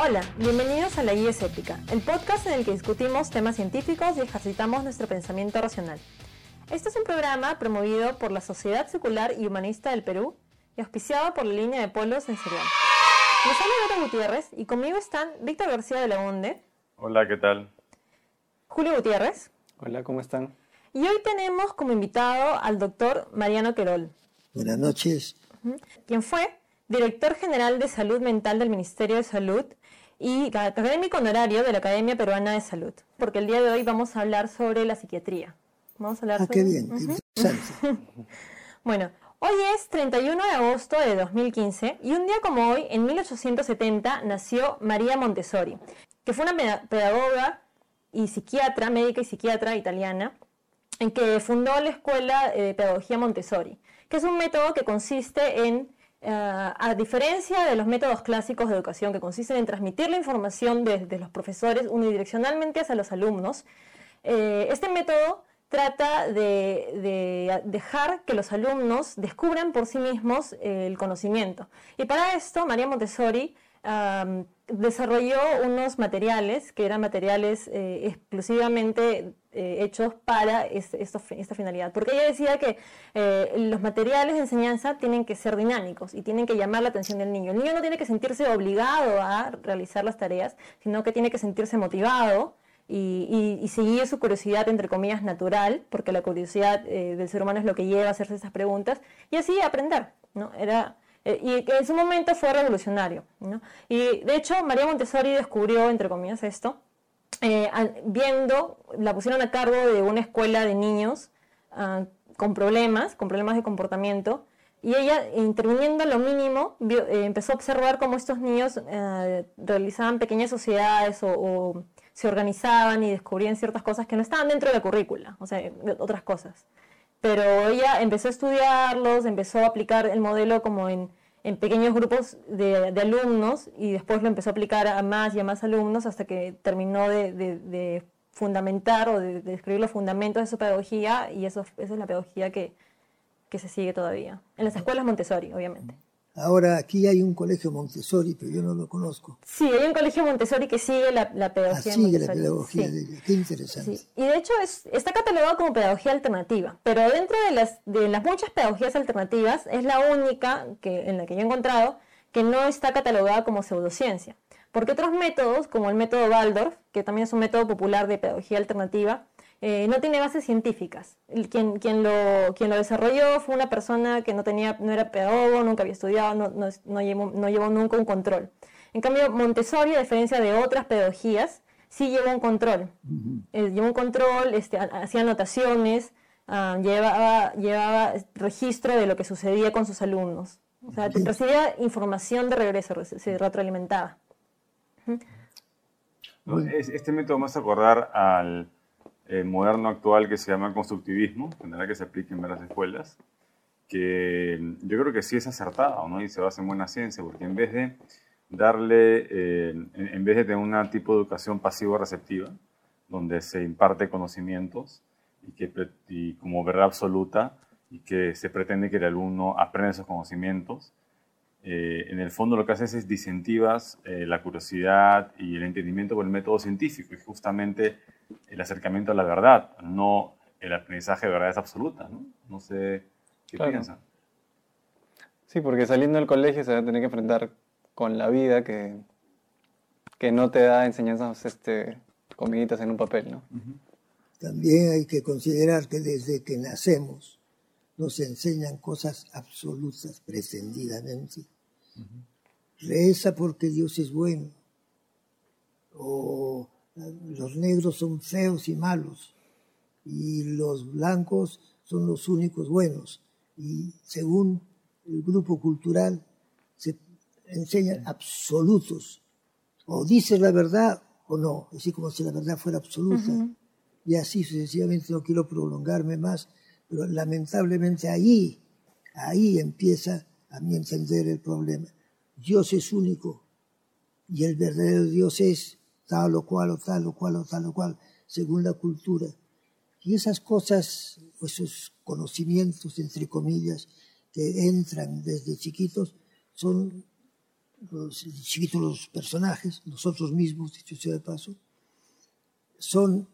Hola, bienvenidos a La Guía Escéptica, el podcast en el que discutimos temas científicos y ejercitamos nuestro pensamiento racional. Este es un programa promovido por la Sociedad Secular y Humanista del Perú y auspiciado por la línea de polos sensorial. Les habla Beto Gutiérrez y conmigo están Víctor García de la Onde. Hola, ¿qué tal? Julio Gutiérrez. Hola, ¿cómo están? Y hoy tenemos como invitado al doctor Mariano Querol. Buenas noches. Quien fue director general de Salud Mental del Ministerio de Salud y académico honorario de la Academia Peruana de Salud. Porque el día de hoy vamos a hablar sobre la psiquiatría. Vamos a hablar sobre... qué bien, qué interesante. Bueno, hoy es 31 de agosto de 2015 y un día como hoy, en 1870, nació María Montessori, que fue una pedagoga y psiquiatra, médica y psiquiatra italiana, en que fundó la Escuela de Pedagogía Montessori, que es un método que consiste en, a diferencia de los métodos clásicos de educación, que consisten en transmitir la información de los profesores unidireccionalmente hacia los alumnos, este método trata de dejar que los alumnos descubran por sí mismos el conocimiento. Y para esto, María Montessori desarrolló unos materiales que eran materiales exclusivamente hechos para esta finalidad. Porque ella decía que los materiales de enseñanza tienen que ser dinámicos y tienen que llamar la atención del niño. El niño no tiene que sentirse obligado a realizar las tareas, sino que tiene que sentirse motivado y seguir su curiosidad, entre comillas, natural, porque la curiosidad del ser humano es lo que lleva a hacerse esas preguntas, y así aprender, ¿no? Y que en su momento fue revolucionario, ¿no? Y de hecho María Montessori descubrió, entre comillas, esto, la pusieron a cargo de una escuela de niños con problemas de comportamiento, y ella, interviniendo lo mínimo, empezó a observar cómo estos niños realizaban pequeñas sociedades o se organizaban y descubrían ciertas cosas que no estaban dentro de la currícula, o sea, otras cosas. Pero ella empezó a estudiarlos, empezó a aplicar el modelo como en pequeños grupos de alumnos, y después lo empezó a aplicar a más y a más alumnos hasta que terminó de fundamentar o de describir los fundamentos de su pedagogía, y esa es la pedagogía que se sigue todavía. En las escuelas Montessori, obviamente. Ahora, aquí hay un colegio Montessori, pero yo no lo conozco. Sí, hay un colegio Montessori que sigue la pedagogía sigue Montessori. La pedagogía Sí. de ella. Qué interesante. Sí. Y de hecho está catalogado como pedagogía alternativa, pero dentro de las muchas pedagogías alternativas es la única en la que yo he encontrado que no está catalogada como pseudociencia. Porque otros métodos, como el método Waldorf, que también es un método popular de pedagogía alternativa, no tiene bases científicas. Quien lo desarrolló fue una persona que no era pedagogo, nunca había estudiado, no llevó nunca un control. En cambio, Montessori, a diferencia de otras pedagogías, sí llevó un control. Llevó un control, hacía anotaciones, llevaba registro de lo que sucedía con sus alumnos. O sea, recibía información de regreso, se retroalimentaba. Este método me hace acordar al moderno actual que se llama constructivismo, tendrá que se aplique en varias escuelas, que yo creo que sí es acertado, ¿no? Y se basa en buena ciencia, porque en vez de tener un tipo de educación pasivo-receptiva, donde se imparte conocimientos y como verdad absoluta, y que se pretende que el alumno aprenda esos conocimientos, en el fondo lo que haces es disincentivas la curiosidad y el entendimiento por el método científico, y justamente el acercamiento a la verdad, no el aprendizaje de verdades absolutas, ¿no? No sé qué piensan. Sí, porque saliendo del colegio se va a tener que enfrentar con la vida que no te da enseñanzas comiditas en un papel, ¿no? También hay que considerar que desde que nacemos nos enseñan cosas absolutas pretendidamente. Reza porque Dios es bueno, o los negros son feos y malos, y los blancos son los únicos buenos, y según el grupo cultural se enseñan absolutos, o dices la verdad o no, así como si la verdad fuera absoluta, y así sucesivamente. No quiero prolongarme más, pero lamentablemente ahí empieza, a mi entender, el problema. Dios es único, y el verdadero Dios es tal o cual, o tal o cual, o tal o cual, según la cultura. Y esas cosas, esos conocimientos, entre comillas, que entran desde chiquitos, son chiquitos los personajes, nosotros mismos, dicho sea de paso, son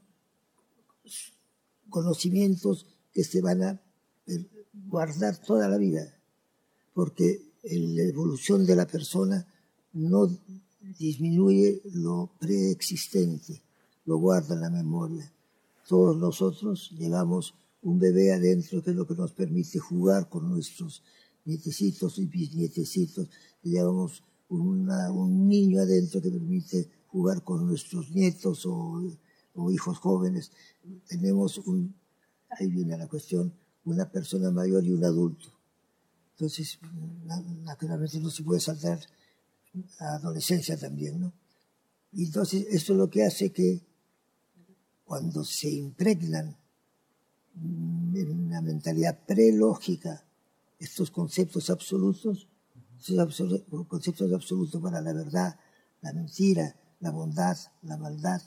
conocimientos que se van a guardar toda la vida, porque la evolución de la persona no disminuye lo preexistente, lo guarda en la memoria. Todos nosotros llevamos un bebé adentro, que es lo que nos permite jugar con nuestros nietecitos y bisnietecitos. Llevamos un niño adentro que permite jugar con nuestros nietos o hijos jóvenes. Tenemos ahí viene la cuestión, una persona mayor y un adulto. Entonces, naturalmente no se puede saltar a adolescencia también, ¿no? Y entonces esto es lo que hace que cuando se impregnan en una mentalidad prelógica estos conceptos absolutos, conceptos absolutos para la verdad, la mentira, la bondad, la maldad,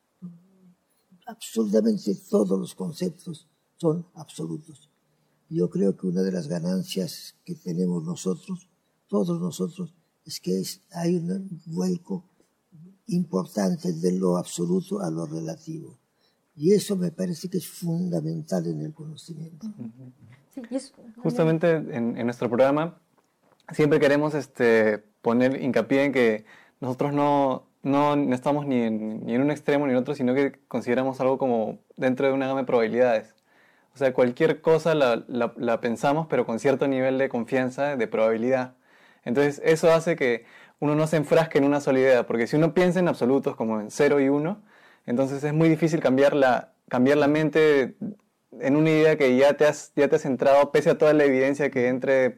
absolutamente todos los conceptos son absolutos. Yo creo que una de las ganancias que tenemos nosotros, todos nosotros, es que hay un vuelco importante de lo absoluto a lo relativo. Y eso me parece que es fundamental en el conocimiento. Sí, Justamente en nuestro programa siempre queremos poner hincapié en que nosotros no estamos ni en un extremo ni en otro, sino que consideramos algo como dentro de una gama de probabilidades. O sea, cualquier cosa la pensamos, pero con cierto nivel de confianza, de probabilidad. Entonces, eso hace que uno no se enfrasque en una sola idea, porque si uno piensa en absolutos como en 0 y 1, entonces es muy difícil cambiar la mente en una idea que ya te has centrado, pese a toda la evidencia que entre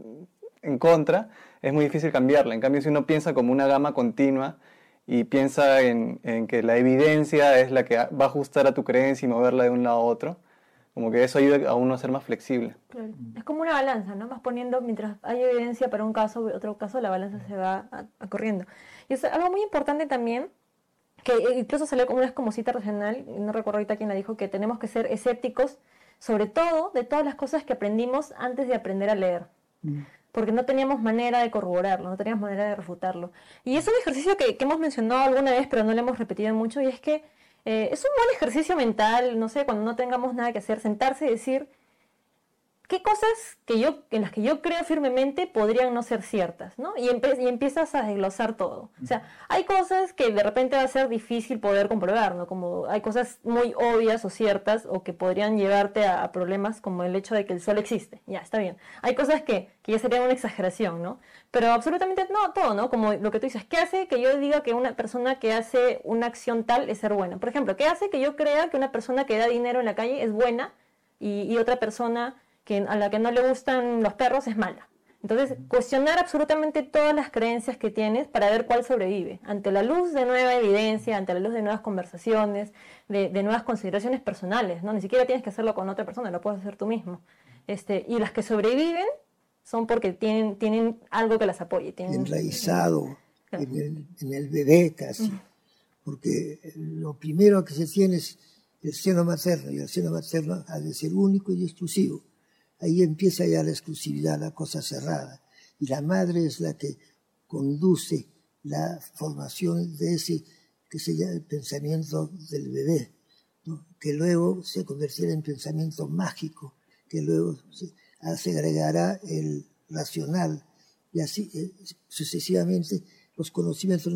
en contra, es muy difícil cambiarla. En cambio, si uno piensa como una gama continua y piensa en que la evidencia es la que va a ajustar a tu creencia y moverla de un lado a otro, como que eso ayuda a uno a ser más flexible. Claro. Es como una balanza, ¿no? Vas poniendo, mientras hay evidencia para un caso, otro caso, la balanza se va corriendo. Y es algo muy importante también, que incluso salió como una como cita racional, no recuerdo ahorita quién la dijo, que tenemos que ser escépticos, sobre todo de todas las cosas que aprendimos antes de aprender a leer. Porque no teníamos manera de corroborarlo, no teníamos manera de refutarlo. Y es un ejercicio que hemos mencionado alguna vez, pero no lo hemos repetido mucho, y es que es un buen ejercicio mental, no sé, cuando no tengamos nada que hacer, sentarse y decir qué cosas en las que yo creo firmemente podrían no ser ciertas, ¿no? Y empiezas a desglosar todo. O sea, hay cosas que de repente va a ser difícil poder comprobar, ¿no? Como hay cosas muy obvias o ciertas o que podrían llevarte a problemas como el hecho de que el sol existe. Ya, está bien. Hay cosas que ya serían una exageración, ¿no? Pero absolutamente no, todo, ¿no? Como lo que tú dices, ¿qué hace que yo diga que una persona que hace una acción tal es ser buena? Por ejemplo, ¿qué hace que yo crea que una persona que da dinero en la calle es buena y otra persona a la que no le gustan los perros es mala? Entonces, cuestionar absolutamente todas las creencias que tienes para ver cuál sobrevive. Ante la luz de nueva evidencia, ante la luz de nuevas conversaciones, de nuevas consideraciones personales, ¿no? Ni siquiera tienes que hacerlo con otra persona, lo puedes hacer tú mismo. Y las que sobreviven son porque tienen algo que las apoye. Enraizado en el bebé casi. Porque lo primero que se tiene es el seno materno, y el seno materno ha de ser único y exclusivo. Ahí empieza ya la exclusividad, la cosa cerrada. Y la madre es la que conduce la formación de ese que se llama el pensamiento del bebé, ¿no? Que luego se convertirá en pensamiento mágico, que luego se agregará el racional, y así sucesivamente los conocimientos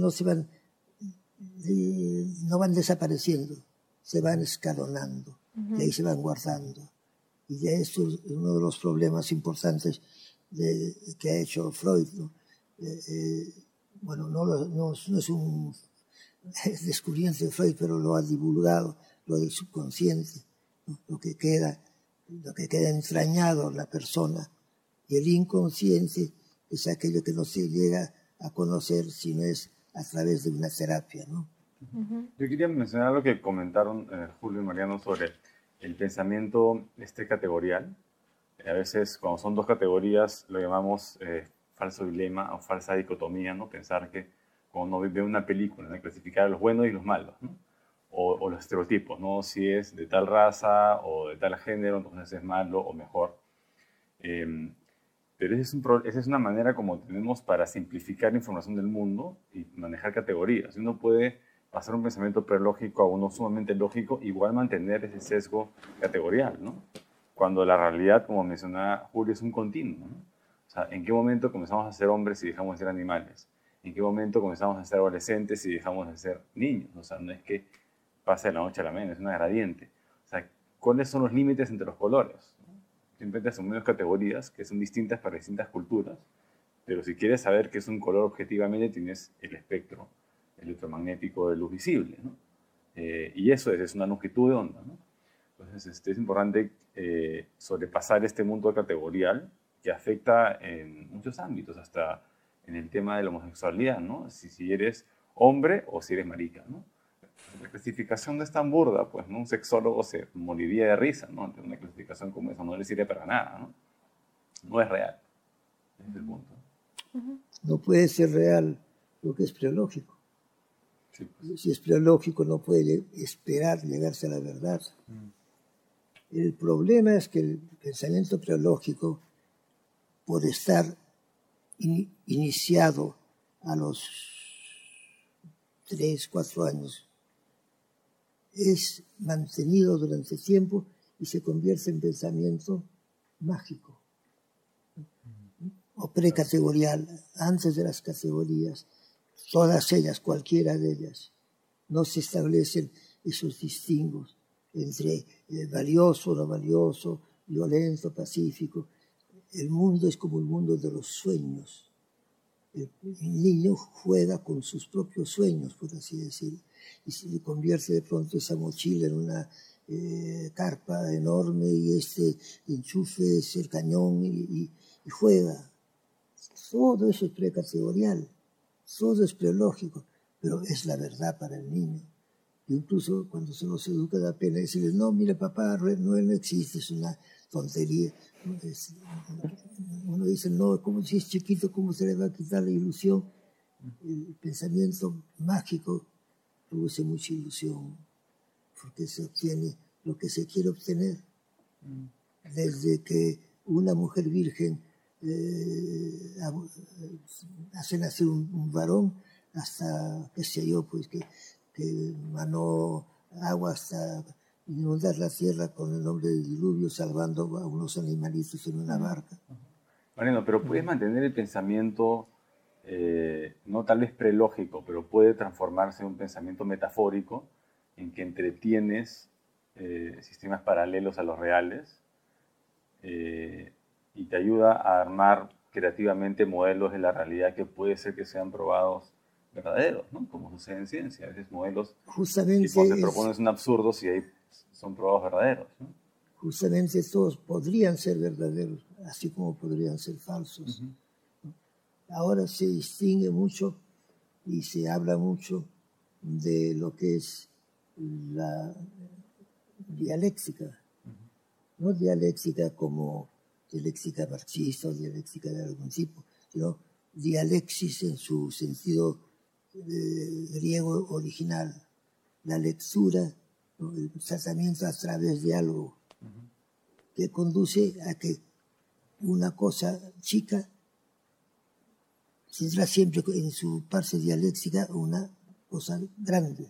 no van desapareciendo, se van escalonando, y ahí se van guardando. Y ya esto es uno de los problemas importantes que ha hecho Freud, ¿no? Bueno, no es un descubrimiento de Freud, pero lo ha divulgado, lo del subconsciente, ¿no? Lo que queda entrañado en la persona. Y el inconsciente es aquello que no se llega a conocer si no es a través de una terapia, ¿no? Yo quería mencionar lo que comentaron Julio y Mariano sobre el pensamiento categorial. A veces, cuando son dos categorías, lo llamamos falso dilema o falsa dicotomía, ¿no? Pensar que cuando uno ve una película, ¿no? Clasificar a los buenos y los malos, ¿no? O los estereotipos, ¿no? Si es de tal raza o de tal género, entonces es malo o mejor. Pero esa es una manera como tenemos para simplificar la información del mundo y manejar categorías. Uno puede pasar un pensamiento prelógico a uno sumamente lógico, igual mantener ese sesgo categorial, ¿no? Cuando la realidad, como mencionaba Julio, es un continuo, ¿no? O sea, ¿en qué momento comenzamos a ser hombres y dejamos de ser animales? ¿En qué momento comenzamos a ser adolescentes y dejamos de ser niños? O sea, no es que pase de la noche a la mañana, es una gradiente. O sea, ¿cuáles son los límites entre los colores? Siempre asumimos categorías que son distintas para distintas culturas, pero si quieres saber qué es un color objetivamente, tienes el espectro electromagnético de luz visible, ¿no? Y eso es una longitud de onda, ¿no? Entonces, es importante sobrepasar este mundo categorial que afecta en muchos ámbitos, hasta en el tema de la homosexualidad, ¿no? Si eres hombre o si eres marica, ¿no? La clasificación no es tan burda, pues, ¿no? Un sexólogo se moriría de risa, ¿no? Ante una clasificación como esa, no le sirve para nada, ¿no? No es real. Ese es el punto. No puede ser real lo que es preológico. Sí, pues. Si es preológico, no puede esperar llegarse a la verdad. El problema es que el pensamiento preológico, por estar iniciado a los 3, 4 años, es mantenido durante tiempo y se convierte en pensamiento mágico o precategorial, antes de las categorías, todas ellas, cualquiera de ellas. No se establecen esos distingos entre valioso, no valioso, violento, pacífico. El mundo es como el mundo de los sueños. El niño juega con sus propios sueños, por así decirlo, y se convierte de pronto esa mochila en una carpa enorme y este enchufe es el cañón y juega. Todo eso es precategorial, todo es preológico, pero es la verdad para el niño. Incluso cuando se nos educa da pena decirle, no, mira papá, no existe, es una tontería. Uno dice, no, como si es chiquito, ¿cómo se le va a quitar la ilusión? El pensamiento mágico produce mucha ilusión, porque se obtiene lo que se quiere obtener. Desde que una mujer virgen hace nacer un varón, hasta, qué sé yo, pues que manó agua hasta inundar la tierra con el nombre del diluvio, salvando a unos animalitos en una barca. Mariano, pero puedes mantener el pensamiento, no tal vez prelógico, pero puede transformarse en un pensamiento metafórico en que entretienes sistemas paralelos a los reales y te ayuda a armar creativamente modelos de la realidad que puede ser que sean probados verdaderos, ¿no? Como sucede en ciencia. A veces modelos justamente que se proponen son absurdos y ahí son probados verdaderos, ¿no? Justamente todos podrían ser verdaderos, así como podrían ser falsos. Ahora se distingue mucho y se habla mucho de lo que es la dialéctica. No dialéctica como dialéctica marxista o dialéctica de algún tipo, sino dialexis en su sentido griego original, la lectura, ¿no? El tratamiento a través de algo que conduce a que una cosa chica tendrá siempre en su parte dialéctica una cosa grande.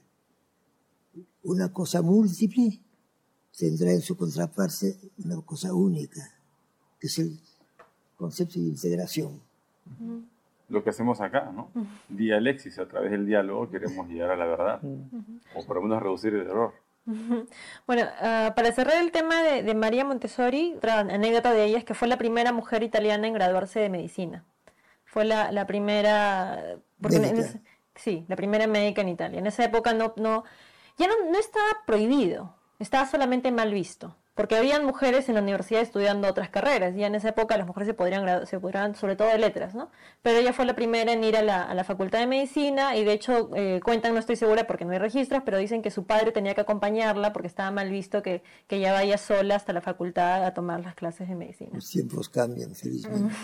Una cosa múltiple tendrá en su contraparte una cosa única, que es el concepto de integración. Lo que hacemos acá, ¿no? Dialexis, a través del diálogo queremos llegar a la verdad, o por lo menos reducir el error. Bueno, para cerrar el tema de María Montessori, otra anécdota de ella es que fue la primera mujer italiana en graduarse de medicina. Fue la primera... Sí, la primera médica en Italia. En esa época no estaba prohibido, estaba solamente mal visto, porque habían mujeres en la universidad estudiando otras carreras, y en esa época las mujeres se podrían sobre todo de letras, ¿no? Pero ella fue la primera en ir a la facultad de medicina, y de hecho cuentan, no estoy segura porque no hay registros, pero dicen que su padre tenía que acompañarla porque estaba mal visto que ella vaya sola hasta la facultad a tomar las clases de medicina. Los tiempos cambian, felizmente.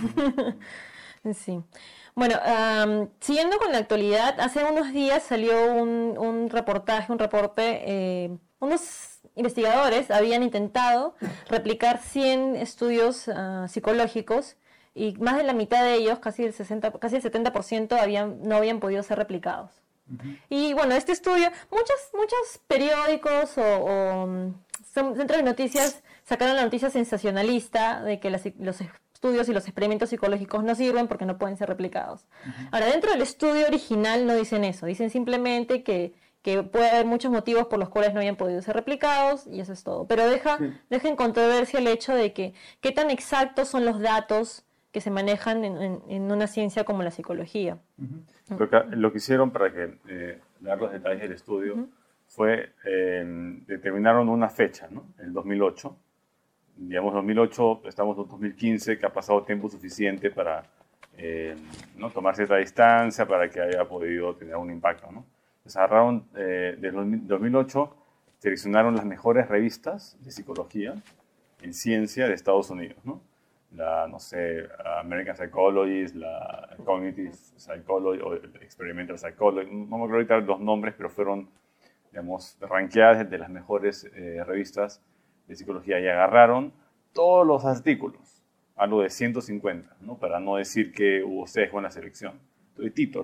Sí. Bueno, siguiendo con la actualidad, hace unos días salió un reporte, unos investigadores habían intentado replicar 100 estudios psicológicos y más de la mitad de ellos, casi el 70%, no habían podido ser replicados. Y bueno, este estudio, muchos periódicos o centros de noticias sacaron la noticia sensacionalista de que los estudios y los experimentos psicológicos no sirven porque no pueden ser replicados. Ahora, dentro del estudio original no dicen eso, dicen simplemente que puede haber muchos motivos por los cuales no hayan podido ser replicados y eso es todo. Pero deja en controversia el hecho de que qué tan exactos son los datos que se manejan en una ciencia como la psicología. Lo que hicieron para dar los detalles del estudio fue determinaron una fecha, ¿no? El 2008. Digamos, 2008, estamos en 2015, que ha pasado tiempo suficiente para ¿no? tomar cierta distancia para que haya podido tener un impacto, ¿no? Entonces, agarraron, desde 2008, seleccionaron las mejores revistas de psicología en ciencia de Estados Unidos, ¿no? La, no sé, American Psychologist, la Cognitive Psychology o Experimental Psychology, no me acuerdo ahorita los nombres, pero fueron, digamos, rankeadas de las mejores revistas de psicología y agarraron todos los artículos, algo de 150, ¿no? Para no decir que hubo sesgo en la selección, todititos,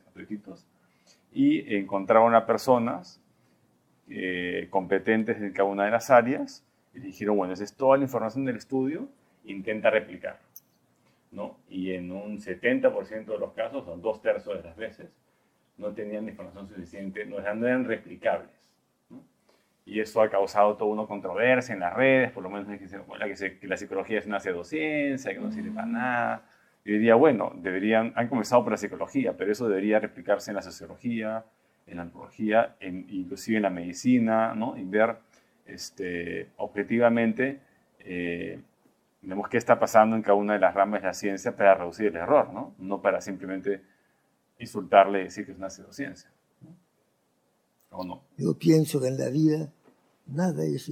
y encontraron a personas competentes en cada una de las áreas y dijeron, bueno, esa es toda la información del estudio, intenta replicar, ¿no? Y en un 70% de los casos, o 2/3 de las veces, no tenían información suficiente, no eran replicables, ¿no? Y eso ha causado toda una controversia en las redes, por lo menos que la psicología es una pseudociencia, que no sirve para nada. Yo diría, bueno, han comenzado por la psicología, pero eso debería replicarse en la sociología, en la antropología, inclusive en la medicina, ¿no? Y ver objetivamente vemos qué está pasando en cada una de las ramas de la ciencia para reducir el error, ¿no? No para simplemente insultarle y decir que es una pseudociencia, ¿no? ¿O no? Yo pienso que en la vida nada es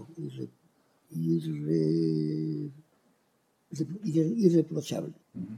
irreprochable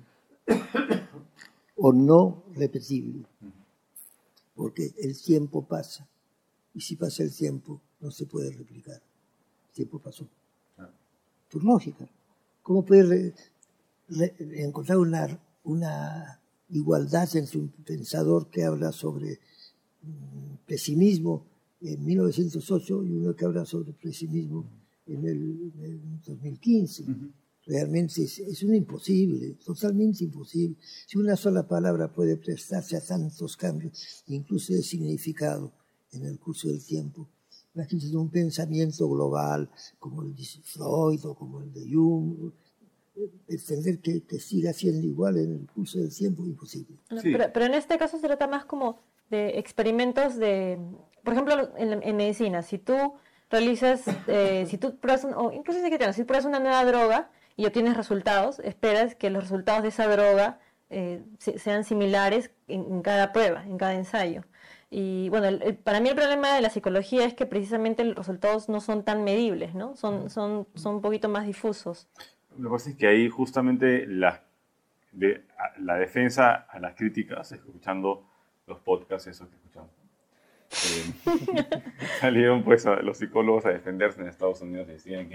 o no repetible, porque el tiempo pasa y si pasa el tiempo no se puede replicar. El tiempo pasó. Por lógica. ¿Cómo puede encontrar una igualdad entre un pensador que habla sobre pesimismo en 1908 y uno que habla sobre pesimismo en el 2015? Realmente es un imposible, totalmente imposible. Si una sola palabra puede prestarse a tantos cambios, incluso de significado en el curso del tiempo, imagínate un pensamiento global como el de Freud o como el de Jung, pretender que siga siendo igual en el curso del tiempo, imposible. Sí. Pero en este caso se trata más como de experimentos por ejemplo, en medicina, si tú realizas, si tú pruebas, o incluso si pruebas una nueva droga y obtienes resultados, esperas que los resultados de esa droga sean similares en cada prueba, en cada ensayo. Y bueno, para mí el problema de la psicología es que precisamente los resultados no son tan medibles, ¿no? Son un poquito más difusos. Lo que pasa es que ahí justamente la defensa a las críticas, escuchando los podcasts esos que escuchamos, salieron pues los psicólogos a defenderse en Estados Unidos y decían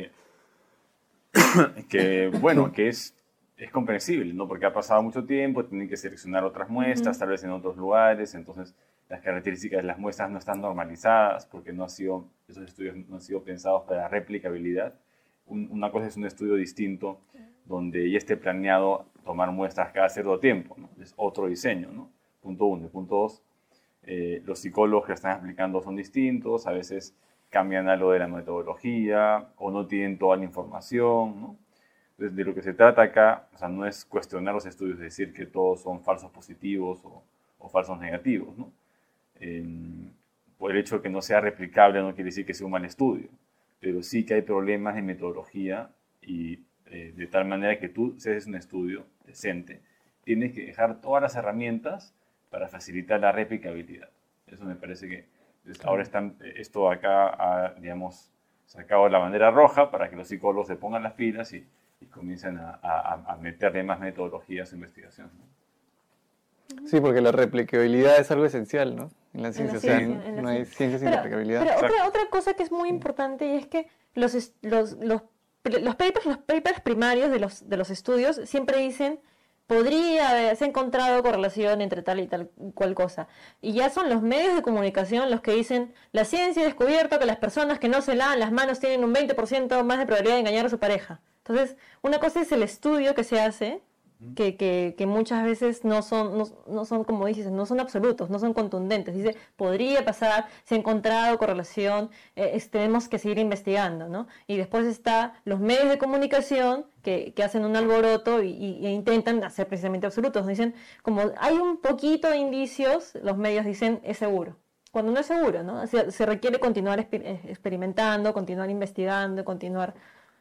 que es comprensible, ¿no? Porque ha pasado mucho tiempo, tienen que seleccionar otras muestras, tal vez en otros lugares, entonces las características de las muestras no están normalizadas porque esos estudios no han sido pensados para replicabilidad. Una cosa es un estudio distinto donde ya esté planeado tomar muestras cada cierto tiempo, ¿no? Es otro diseño, ¿no? Punto 1. Punto 2, los psicólogos que están aplicando son distintos, a veces cambian algo de la metodología o no tienen toda la información, ¿no? Entonces, de lo que se trata acá, o sea, no es cuestionar los estudios, decir que todos son falsos positivos o falsos negativos, ¿no? Por el hecho de que no sea replicable no quiere decir que sea un mal estudio, pero sí que hay problemas de metodología y de tal manera que tú, si haces un estudio decente, tienes que dejar todas las herramientas para facilitar la replicabilidad. Eso me parece que ahora esto acá ha, digamos, sacado la bandera roja para que los psicólogos se pongan las pilas y comiencen a meterle más metodología a su investigación, ¿no? Sí, porque la replicabilidad es algo esencial, ¿no? En la ciencia, no hay ciencia sin replicabilidad. Pero otra cosa que es muy importante y es que los los papers primarios de los estudios siempre dicen podría haberse encontrado correlación entre tal y tal cual cosa. Y ya son los medios de comunicación los que dicen la ciencia ha descubierto que las personas que no se lavan las manos tienen un 20% más de probabilidad de engañar a su pareja. Entonces, una cosa es el estudio que se hace, que muchas veces no son, como dices, no son absolutos, no son contundentes. Dice, podría pasar, se ha encontrado correlación, tenemos que seguir investigando, ¿no? Y después está los medios de comunicación que hacen un alboroto e intentan hacer precisamente absolutos. Dicen, como hay un poquito de indicios, los medios dicen, es seguro. Cuando no es seguro, ¿no? Se requiere continuar experimentando, continuar investigando, continuar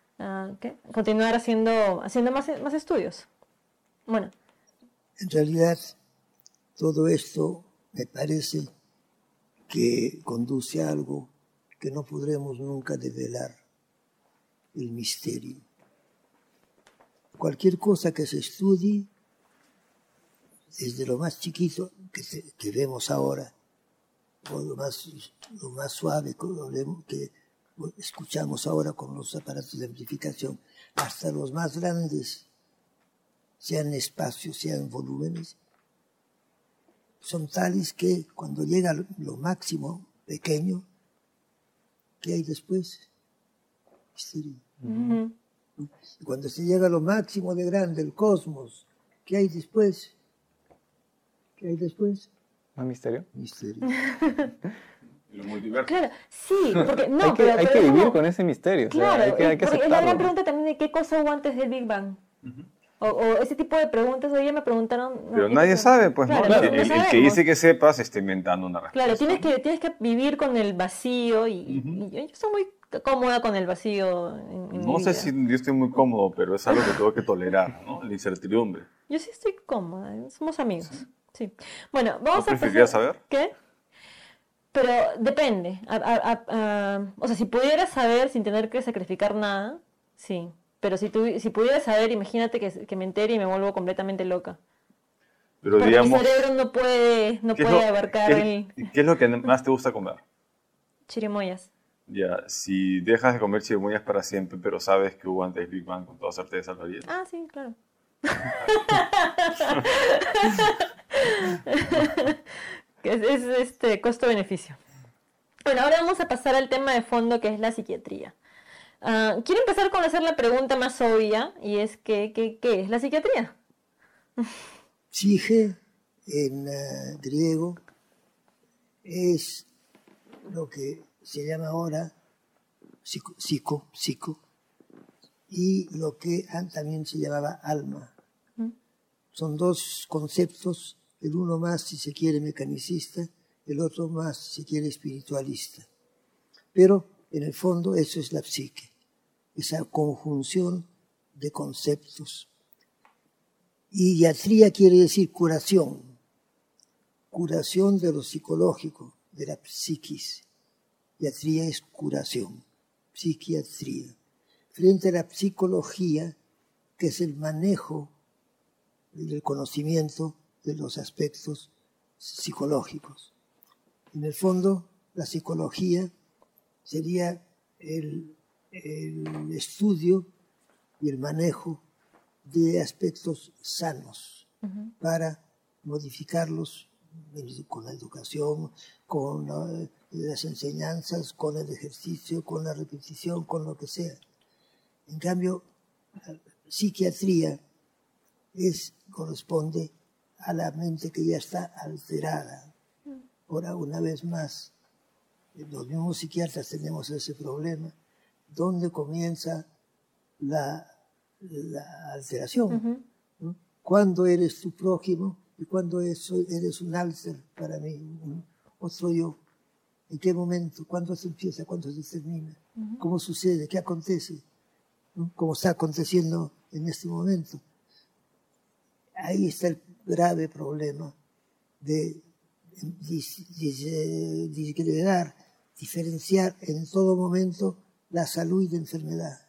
haciendo más estudios. Bueno. En realidad, todo esto me parece que conduce a algo que no podremos nunca develar, el misterio. Cualquier cosa que se estudie, desde lo más chiquito que vemos ahora, o lo más suave que escuchamos ahora con los aparatos de amplificación, hasta los más grandes, sean espacios, sean volúmenes, son tales que cuando llega lo máximo pequeño, ¿qué hay después? Misterio. Uh-huh. Y cuando se llega a lo máximo de grande, el cosmos, ¿qué hay después? ¿Qué hay después? ¿Más misterio? Misterio. Los multiversos. Claro, sí, porque no, hay que vivir con ese misterio. Claro, o sea, hay que porque es la aceptarlo. gran pregunta también de qué cosa hubo antes del Big Bang. Uh-huh. O ese tipo de preguntas, hoy me preguntaron... Pero nadie sabe, pues, claro, ¿no? no El que sabemos. dice que sepa se está inventando una respuesta. Claro, tienes que vivir con el vacío y yo estoy muy cómoda con el vacío en mi No sé vida. si yo estoy muy cómodo, pero es algo que tengo que tolerar, ¿no? La incertidumbre. Yo sí estoy cómoda, somos amigos. Sí. Bueno, vamos ¿No a preferirías saber? ¿Qué? Pero depende. O sea, si pudieras saber sin tener que sacrificar nada, sí. Pero si pudieras saber, imagínate que me entere y me vuelvo completamente loca. Pero Porque digamos, mi cerebro no puede abarcar ¿qué es lo que más te gusta comer? chirimoyas. Ya, si dejas de comer chirimoyas para siempre, pero sabes que hubo antes Big Bang, con toda certeza lo harías. Ah, sí, claro. Es costo-beneficio. Bueno, ahora vamos a pasar al tema de fondo, que es la psiquiatría. Quiero empezar con hacer la pregunta más obvia, y es ¿qué es la psiquiatría? Psique, en griego, es lo que se llama ahora psico, y lo que también se llamaba alma. Son dos conceptos, el uno más, si se quiere, mecanicista, el otro más, si se quiere, espiritualista. Pero, en el fondo, eso es la psique, esa conjunción de conceptos. Y iatría quiere decir curación de lo psicológico, de la psiquis. Iatría es curación, psiquiatría. Frente a la psicología, que es el manejo del conocimiento de los aspectos psicológicos. En el fondo, la psicología sería el estudio y el manejo de aspectos sanos para modificarlos con la educación, con las enseñanzas, con el ejercicio, con la repetición, con lo que sea. En cambio, la psiquiatría corresponde a la mente que ya está alterada. Ahora, una vez más, los mismos psiquiatras tenemos ese problema. ¿Dónde comienza la alteración? ¿No? ¿Cuándo eres tu prójimo y cuándo eres un alter para mí, otro yo? ¿En qué momento? ¿Cuándo se empieza? ¿Cuándo se termina? ¿Cómo sucede? ¿Qué acontece? ¿No? ¿Cómo está aconteciendo en este momento? Ahí está el grave problema de disgregar, diferenciar en todo momento la salud y la enfermedad.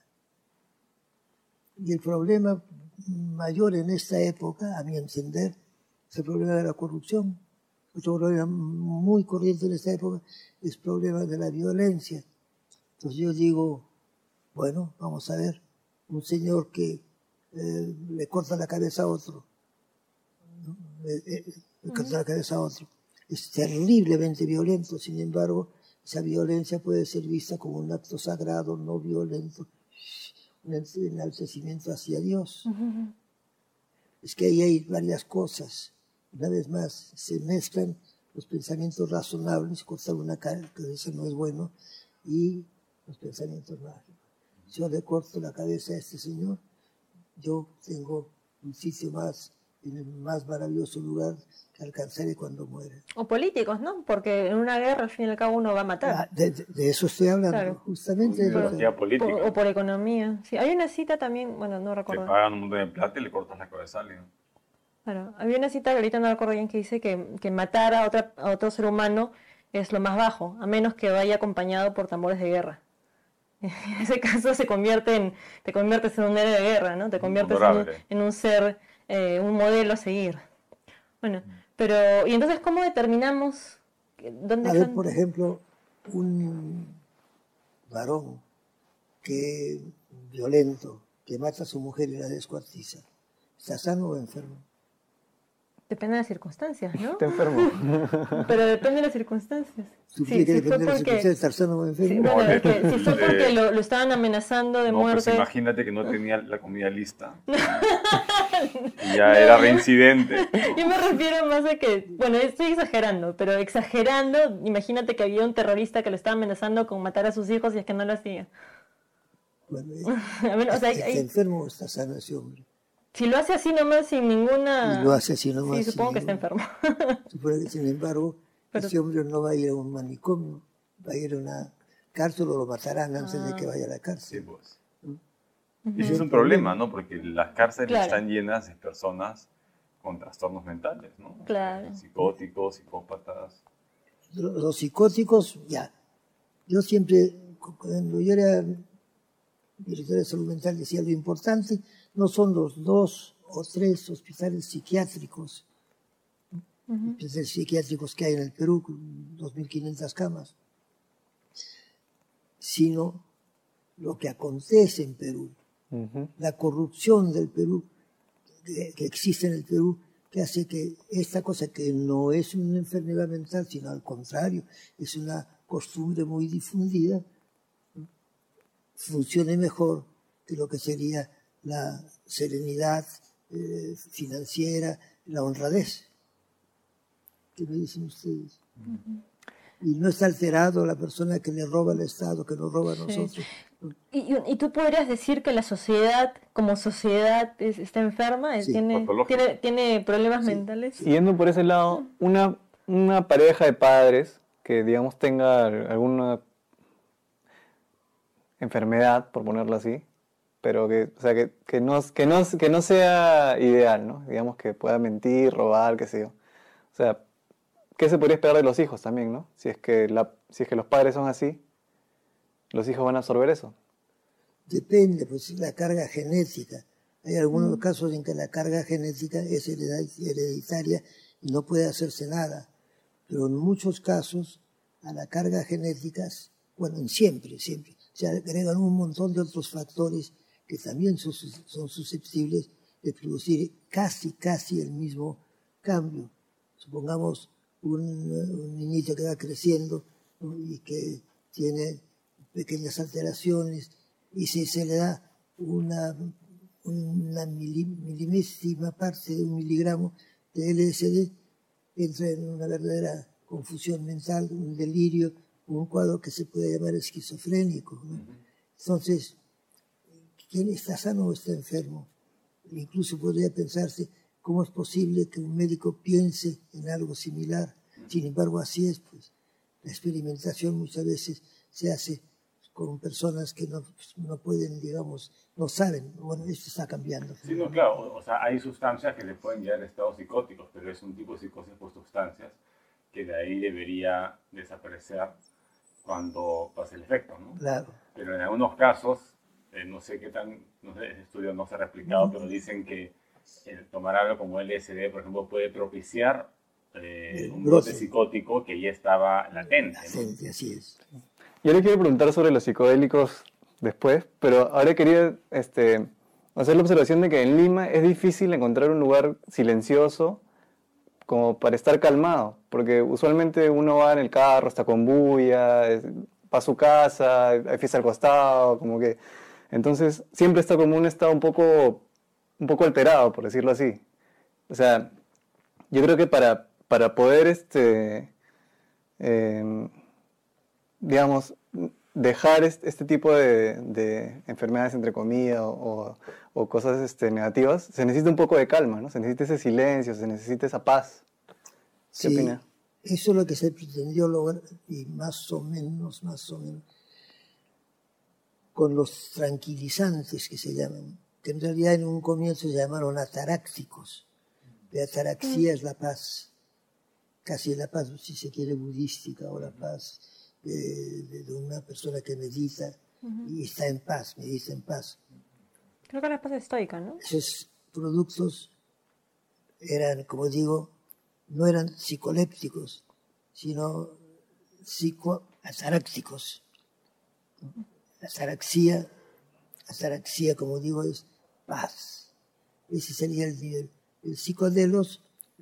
Y el problema mayor en esta época, a mi entender, es el problema de la corrupción. Otro problema muy corriente en esta época es el problema de la violencia. Entonces yo digo, Bueno, vamos a ver, un señor que le corta la cabeza a otro, ¿no? Le corta la cabeza a otro. Es terriblemente violento, sin embargo, esa violencia puede ser vista como un acto sagrado, no violento, un enaltecimiento hacia Dios. Es que ahí hay varias cosas. Una vez más, se mezclan los pensamientos razonables, cortar una cabeza no es bueno, y los pensamientos mágicos. Si yo le corto la cabeza a este señor, yo tengo un sitio más, en el más maravilloso lugar que alcanzaré cuando muera. O políticos, ¿no? Porque en una guerra, al fin y al cabo, uno va a matar. De eso estoy hablando, Claro. justamente. Ideología política. O por economía. Sí, hay una cita también, bueno, no Te recuerdo. pagan un montón de plata y le cortas la cabeza a alguien. Claro, había una cita que ahorita no recuerdo bien que dice que matar a otro ser humano es lo más bajo, a menos que vaya acompañado por tambores de guerra. En ese caso te conviertes en un héroe de guerra, ¿no? Te conviertes Honorable. en un ser, un modelo a seguir. Bueno, pero, ¿y entonces cómo determinamos dónde A ver, están? por ejemplo, un varón violento, que mata a su mujer y la descuartiza, ¿está sano o enfermo? Depende de las circunstancias, ¿no? Está enfermo. Pero depende de las circunstancias. ¿Tú Sí, crees que si depende fue de las porque, circunstancias estar sano o enfermo? sí, bueno, es que si fue porque lo estaban amenazando de No, pues muerte. imagínate que no tenía la comida lista. Y ya era reincidente. Yo me refiero más a que, bueno, estoy exagerando, pero exagerando, imagínate que había un terrorista que lo estaba amenazando con matar a sus hijos y es que no lo hacía. Bueno, A ver, o sea, ¿está enfermo o está sano ese hombre? si lo hace así nomás sin ninguna... Y lo hace así nomás. Sí, supongo que está enfermo. Supone que, sin embargo, ese hombre no va a ir a un manicomio, va a ir a una cárcel o lo matarán antes de que vaya a la Sí, cárcel. pues. Y ese es un problema, ¿no? Porque las cárceles Claro. están llenas de personas con trastornos mentales, ¿no? Claro. Psicóticos, psicópatas. Los psicóticos, ya. Yo siempre, cuando yo era director de salud mental, decía lo importante no son los 2 o 3 hospitales psiquiátricos, hospitales psiquiátricos que hay en el Perú, con 2.500 camas, sino lo que acontece en Perú, la corrupción del Perú, que existe en el Perú, que hace que esta cosa que no es una enfermedad mental, sino al contrario, es una costumbre muy difundida, funcione mejor que lo que sería la serenidad financiera, la honradez. ¿Qué me dicen ustedes? Y no está alterado la persona que le roba al Estado, que nos roba a nosotros. ¿Y tú podrías decir que la sociedad, como sociedad, está enferma? Sí, ¿Tiene problemas mentales? Yendo por ese lado, una pareja de padres que, digamos, tenga alguna enfermedad, por ponerlo así, pero o sea, que no sea ideal, ¿no? Digamos que pueda mentir, robar, qué sé yo. O sea, ¿qué se podría esperar de los hijos también, no? Si es que los padres son así, los hijos van a absorber eso. Depende, pues, la carga genética. Hay algunos casos en que la carga genética es hereditaria y no puede hacerse nada. Pero en muchos casos, a la carga genética, bueno, siempre, se agregan un montón de otros factores que también son susceptibles de producir casi el mismo cambio. Supongamos un niñito que va creciendo, ¿no? Y que tiene pequeñas alteraciones, y si se le da una milimésima parte de 1 miligramo de LSD, entra en una verdadera confusión mental, un delirio, un cuadro que se puede llamar esquizofrénico, ¿no? Entonces, ¿quién está sano o está enfermo? Incluso podría pensarse cómo es posible que un médico piense en algo similar. Sin embargo, así es, pues. La experimentación muchas veces se hace con personas que no pueden, digamos, no saben. Bueno, esto está cambiando. Sí, no, claro. O sea, hay sustancias que le pueden llevar a estados psicóticos, pero es un tipo de psicosis por sustancias que de ahí debería desaparecer cuando pase el efecto, ¿no? Claro. Pero en algunos casos, no sé qué tan, no sé, ese estudio no se ha replicado, pero dicen que tomar algo como LSD, por ejemplo, puede propiciar un brote psicótico que ya estaba latente, ¿no? Así es. Yo le quiero preguntar sobre los psicodélicos después, pero ahora quería hacer la observación de que en Lima es difícil encontrar un lugar silencioso como para estar calmado, porque usualmente uno va en el carro, está con bulla, va a su casa, hay fiesta al costado, como que... Entonces siempre está como un estado un poco alterado, por decirlo así. O sea, yo creo que para poder, digamos, dejar este tipo de enfermedades, entre comillas, o cosas negativas, se necesita un poco de calma, ¿no? Se necesita ese silencio, se necesita esa paz. ¿Qué opina? Eso es lo que se pretendió lograr, y más o menos, con los tranquilizantes que se llaman, que en realidad en un comienzo se llamaron atarácticos. La ataraxia es la paz, casi la paz, si se quiere, budística, o la paz de una persona que medita y está en paz, medita en paz. Creo que la paz estoica, ¿no? Esos productos eran, como digo, no eran psicolépticos, sino psicoatarácticos. Ataraxia, como digo, es paz. Ese sería el nivel. El psicodelos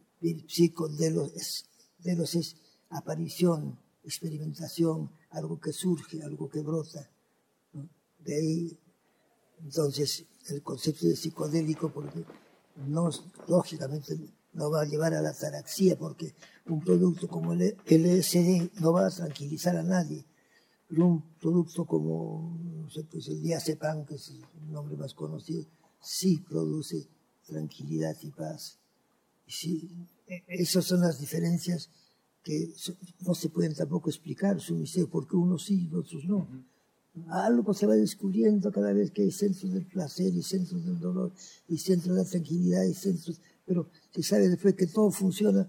es aparición, experimentación, algo que surge, algo que brota, ¿no? De ahí, entonces, el concepto de psicodélico, porque no, lógicamente no va a llevar a la ataraxia, porque un producto como el LSD no va a tranquilizar a nadie. Pero un producto como, no sé, pues el diazepam, que es el nombre más conocido, sí produce tranquilidad y paz. Y sí, esas son las diferencias que no se pueden tampoco explicar, su misterio, porque unos sí y otros no. Algo se va descubriendo cada vez que hay centros del placer y centros del dolor y centros de la tranquilidad y centros, pero se sabe después que todo funciona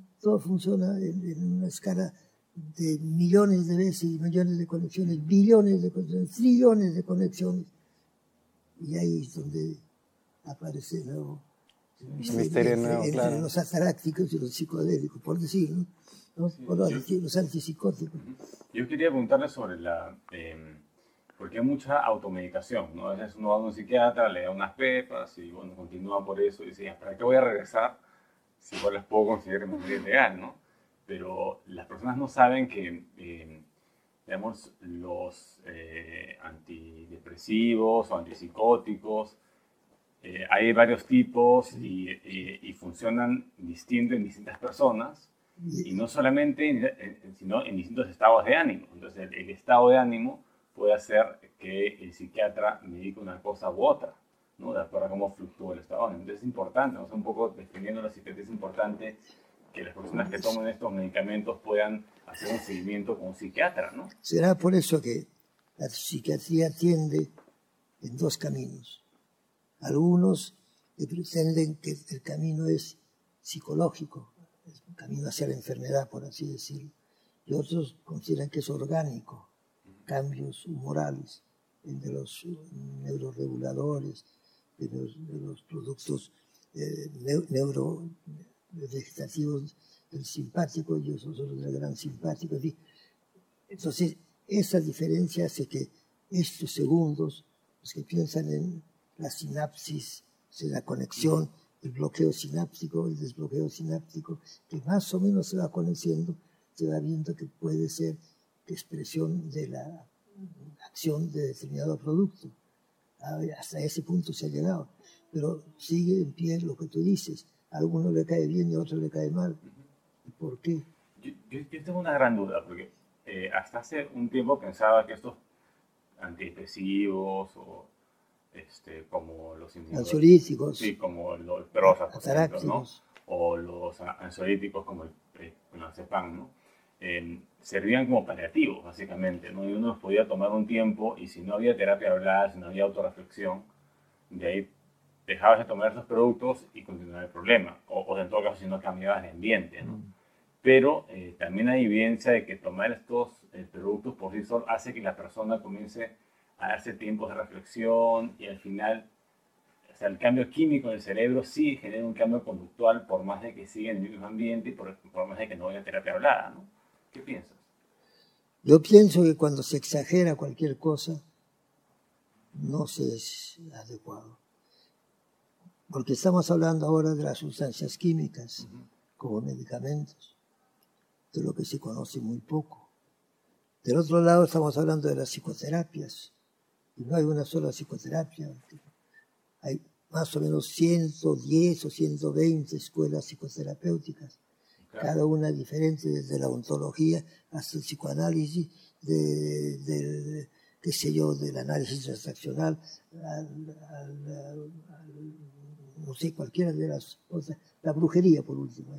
en una escala de millones de veces y millones de conexiones, billones de conexiones, trillones de conexiones. Y ahí es donde aparece el nuevo misterio nuevo, entre claro. los atarácticos y los psicodélicos, por decirlo, ¿no? Sí, Por los antipsicóticos. Yo quería preguntarle sobre porque hay mucha automedicación, ¿no? A veces uno va a un psiquiatra, le da unas pepas y bueno, continúa por eso y dice, ya, ¿para qué voy a regresar si igual las puedo conseguir de manera ilegal, ¿no? Pero las personas no saben que, digamos, los antidepresivos o antipsicóticos, hay varios tipos y funcionan distinto en distintas personas, y no solamente, sino en distintos estados de ánimo. Entonces, el estado de ánimo puede hacer que el psiquiatra medique una cosa u otra, ¿no? De acuerdo a cómo fluctúa el estado de ánimo. Entonces, es importante, ¿no? O sea, un poco defendiendo la psiquiatría, es importante que las personas que toman estos medicamentos puedan hacer un seguimiento con un psiquiatra, ¿no? Será por eso que la psiquiatría tiende en dos caminos. Algunos que pretenden que el camino es psicológico, es un camino hacia la enfermedad, por así decirlo, y otros consideran que es orgánico, cambios humorales de los neuroreguladores, de los productos neurovegetativos del simpático y esos otros del gran simpático. Entonces, esa diferencia hace que estos segundos, los que piensan en la sinapsis, en la conexión, el bloqueo sináptico, el desbloqueo sináptico, que más o menos se va conociendo, se va viendo que puede ser expresión de la acción de determinado producto. Hasta ese punto se ha llegado. Pero sigue en pie lo que tú dices. A alguno le cae bien y a otro le cae mal. ¿Por qué? Yo tengo una gran duda, porque hasta hace un tiempo pensaba que estos antidepresivos o como los ansiolíticos, sí, como los Prozac, por ejemplo, ¿no? atarácticos, O los ansiolíticos como el clonazepam, ¿no? Servían como paliativos, básicamente, ¿no? Y uno los podía tomar un tiempo y si no había terapia hablada, si no había autorreflexión, de ahí dejabas de tomar esos productos y continuaba el problema. O en todo caso, si no cambiabas de ambiente, ¿no? Pero también hay evidencia de que tomar estos productos por sí solos hace que la persona comience a darse tiempos de reflexión y al final, o sea, el cambio químico en el cerebro sí genera un cambio conductual por más de que siga en el mismo ambiente y por más de que no haya terapia hablada, ¿no? ¿Qué piensas? Yo pienso que cuando se exagera cualquier cosa, no se es adecuado. Porque estamos hablando ahora de las sustancias químicas como medicamentos, de lo que se conoce muy poco. Del otro lado estamos hablando de las psicoterapias, y no hay una sola psicoterapia. Hay más o menos 110 o 120 escuelas psicoterapéuticas, cada una diferente, desde la ontología hasta el psicoanálisis, qué sé yo, del análisis transaccional, no sé, cualquiera de las cosas, la brujería por último.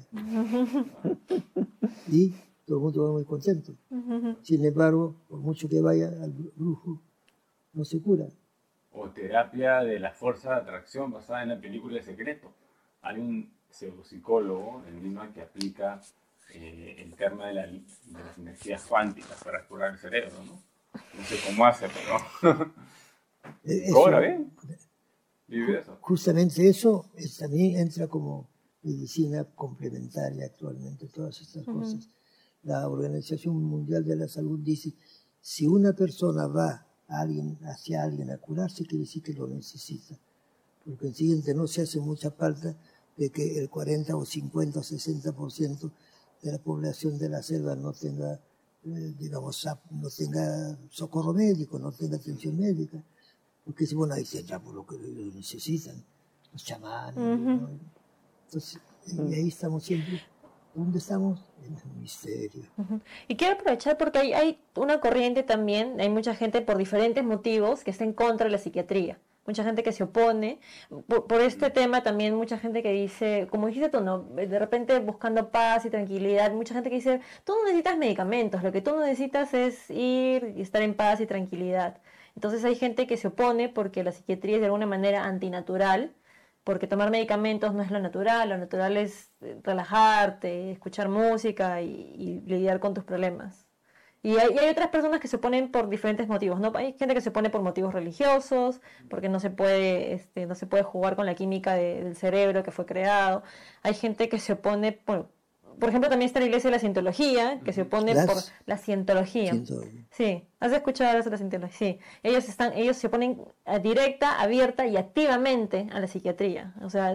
Y todo el mundo va muy contento. Sin embargo, por mucho que vaya al brujo, no se cura. O terapia de la fuerza de atracción basada en la película El Secreto. Hay un pseudopsicólogo en Lima que aplica el tema de las energías cuánticas para curar el cerebro, ¿no? No sé cómo hace, pero cobra bien. Vive eso. Justamente eso también entra como medicina complementaria actualmente, todas estas cosas. La Organización Mundial de la Salud dice, si una persona va hacia alguien a curarse, quiere decir que lo necesita. Porque en siguiente no se hace mucha falta de que el 40 o 50 o 60% de la población de la selva no tenga, digamos, no tenga socorro médico, no tenga atención médica. Porque si bueno, ahí se entra por lo que lo necesitan, los chamanes, ¿no? Entonces, y ahí estamos siempre. ¿Dónde estamos? En el misterio. Y quiero aprovechar porque hay una corriente también, hay mucha gente por diferentes motivos que está en contra de la psiquiatría. Mucha gente que se opone. Por este tema también mucha gente que dice, como dijiste tú, ¿no? De repente buscando paz y tranquilidad, mucha gente que dice, tú no necesitas medicamentos, lo que tú necesitas es ir y estar en paz y tranquilidad. Entonces hay gente que se opone porque la psiquiatría es de alguna manera antinatural, porque tomar medicamentos no es lo natural es relajarte, escuchar música y lidiar con tus problemas. Y hay otras personas que se oponen por diferentes motivos, ¿no? Hay gente que se opone por motivos religiosos, porque no se puede jugar con la química del cerebro que fue creado. Hay gente que se opone por ejemplo, también está la iglesia de la cientología, que se opone por la cientología. Sí, ¿has escuchado de la cientología? Sí, ellos se oponen directa, abierta y activamente a la psiquiatría. O sea,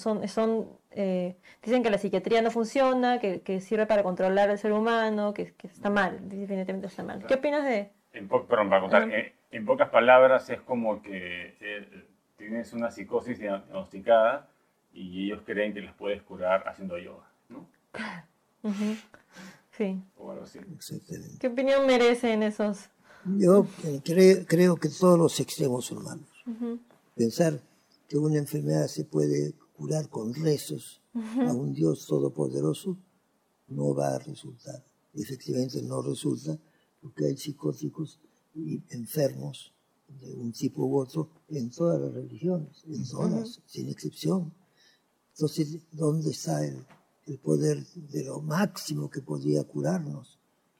dicen que la psiquiatría no funciona, que sirve para controlar al ser humano, que está mal, definitivamente está mal. ¿Qué opinas de...? Perdón, para contar, en pocas palabras es como que tienes una psicosis diagnosticada y ellos creen que las puedes curar haciendo yoga, ¿no? Sí. O algo así. Exactamente. ¿Qué opinión merecen esos? Yo creo que todos los extremos son malos. Pensar que una enfermedad se puede curar con rezos a un Dios todopoderoso no va a resultar. Efectivamente no resulta porque hay psicóticos y enfermos de un tipo u otro en todas las religiones, en todas, sin excepción. Entonces, ¿dónde está el poder de lo máximo que podría curarnos?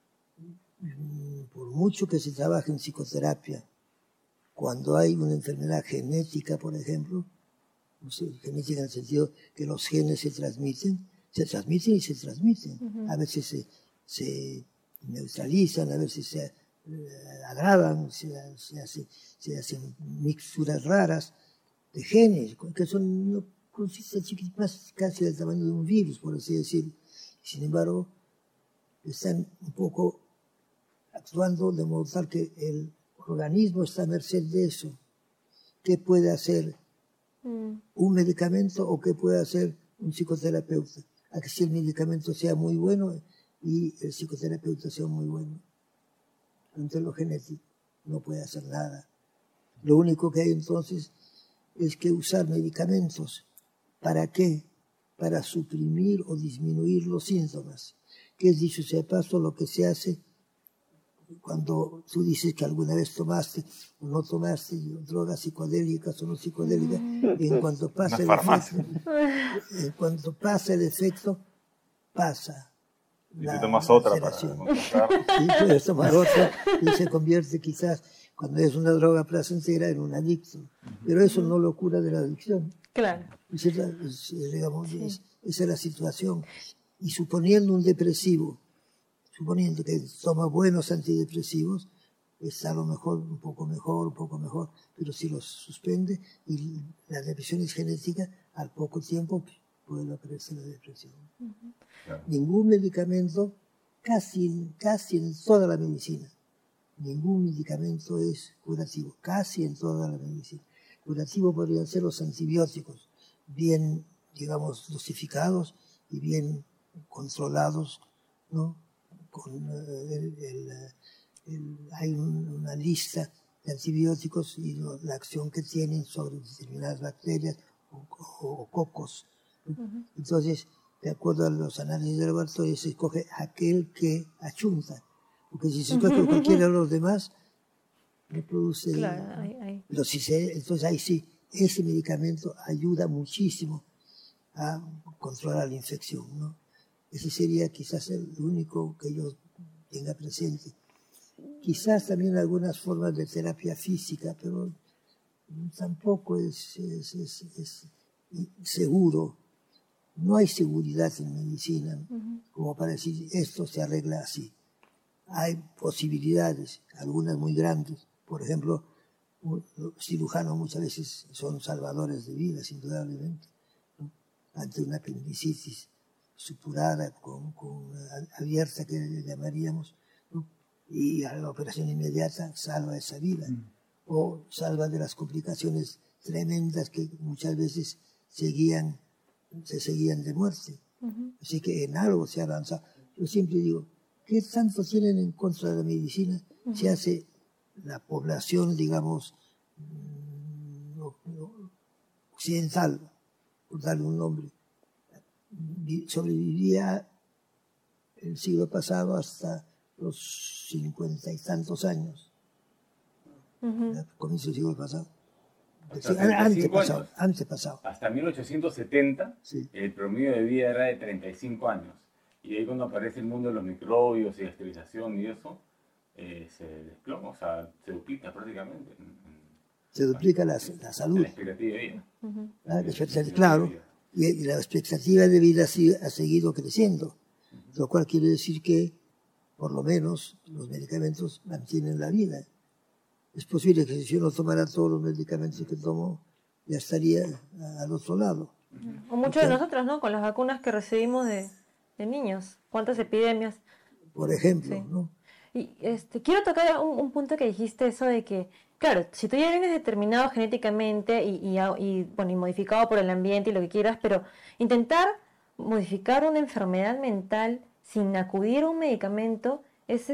Por mucho que se trabaje en psicoterapia, cuando hay una enfermedad genética, por ejemplo, genética en el sentido que los genes se transmiten y se transmiten. A veces se neutralizan, a veces se agravan, se hacen mixturas raras de genes, que son consisten más casi del tamaño de un virus, por así decirlo. Sin embargo, están un poco actuando de modo tal que el organismo está a merced de eso. ¿Qué puede hacer un medicamento o qué puede hacer un psicoterapeuta? A que si el medicamento sea muy bueno y el psicoterapeuta sea muy bueno. Ante lo genético no puede hacer nada. Lo único que hay entonces es que usar medicamentos. ¿Para qué? Para suprimir o disminuir los síntomas. Que es, dicho sea de paso, lo que se hace cuando tú dices que alguna vez tomaste o no tomaste drogas psicodélicas o no psicodélicas, en cuanto pasa el efecto, pasa. Y te tomas otra para contrastar. Sí, puedes tomar otra y se convierte quizás, cuando es una droga placentera, en un adicto. Pero eso no lo cura de la adicción. Claro. Esa es la situación. Y suponiendo un depresivo, suponiendo que toma buenos antidepresivos, es a lo mejor un poco mejor, pero si los suspende y la depresión es genética, al poco tiempo puede aparecer la depresión. Claro. Ningún medicamento, casi en toda la medicina, ningún medicamento es curativo, casi en toda la medicina. Curativo podrían ser los antibióticos, bien, digamos, dosificados y bien controlados, ¿no? Hay una lista de antibióticos y la acción que tienen sobre determinadas bacterias o cocos. Entonces, de acuerdo a los análisis de laboratorio, se escoge aquel que achunta, porque si se escoge cualquiera de los demás, no produce... Claro, Pero entonces ahí sí, ese medicamento ayuda muchísimo a controlar la infección, ¿no? Ese sería quizás el único que yo tenga presente. Quizás también algunas formas de terapia física, pero tampoco es seguro. No hay seguridad en medicina como para decir esto se arregla así. Hay posibilidades, algunas muy grandes. Por ejemplo, los cirujanos muchas veces son salvadores de vidas, indudablemente, ¿no? Ante una apendicitis suturada, abierta, que le llamaríamos, ¿no? Y a la operación inmediata salva esa vida, o salva de las complicaciones tremendas que muchas veces se seguían de muerte. Así que en algo se ha avanzado. Yo siempre digo, ¿qué tanto tienen en contra de la medicina si hace la población, digamos, occidental, por darle un nombre, sobrevivía el siglo pasado hasta los 50 y tantos años, comienzo del siglo pasado. Antepasado. Hasta 1870, sí. El promedio de vida era de 35 años. Y ahí cuando aparece el mundo de los microbios y la esterilización y eso, se desploma, o sea, se duplica prácticamente. Se duplica la salud. La expectativa de vida. Claro, y la expectativa de vida ha seguido creciendo, lo cual quiere decir que, por lo menos, los medicamentos mantienen la vida. Es posible que si yo no tomara todos los medicamentos que tomo, ya estaría al otro lado. O muchos de nosotros, ¿no? Con las vacunas que recibimos de niños. ¿Cuántas epidemias? Por ejemplo, sí. ¿no? Y quiero tocar un punto que dijiste, eso de que, claro, si tú ya vienes determinado genéticamente y modificado por el ambiente y lo que quieras, pero intentar modificar una enfermedad mental sin acudir a un medicamento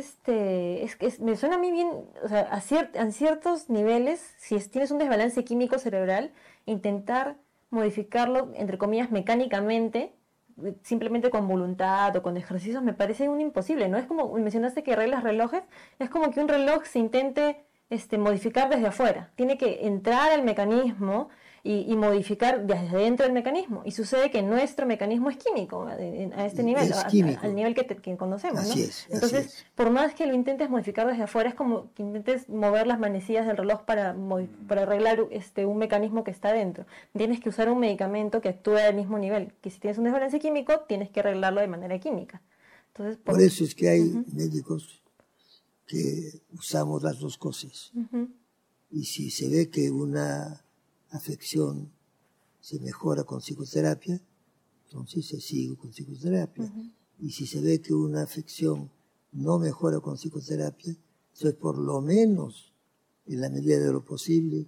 me suena a mí bien, o sea, a ciertos niveles, si tienes un desbalance químico cerebral, intentar modificarlo, entre comillas, mecánicamente, simplemente con voluntad o con ejercicios, me parece un imposible, ¿no? Es como, mencionaste que arreglas relojes, es como que un reloj se intente modificar desde afuera, tiene que entrar al mecanismo y modificar desde dentro del mecanismo, y sucede que nuestro mecanismo es químico a este nivel, al nivel que conocemos, ¿no? Entonces, por más que lo intentes modificar desde afuera, es como que intentes mover las manecillas del reloj para arreglar un mecanismo que está dentro. Tienes que usar un medicamento que actúe al mismo nivel, que si tienes un desbalance químico, tienes que arreglarlo de manera química. Entonces, por eso es que hay médicos que usamos las dos cosas. Y si se ve que una afección se mejora con psicoterapia, entonces se sigue con psicoterapia. Y si se ve que una afección no mejora con psicoterapia, entonces por lo menos, en la medida de lo posible,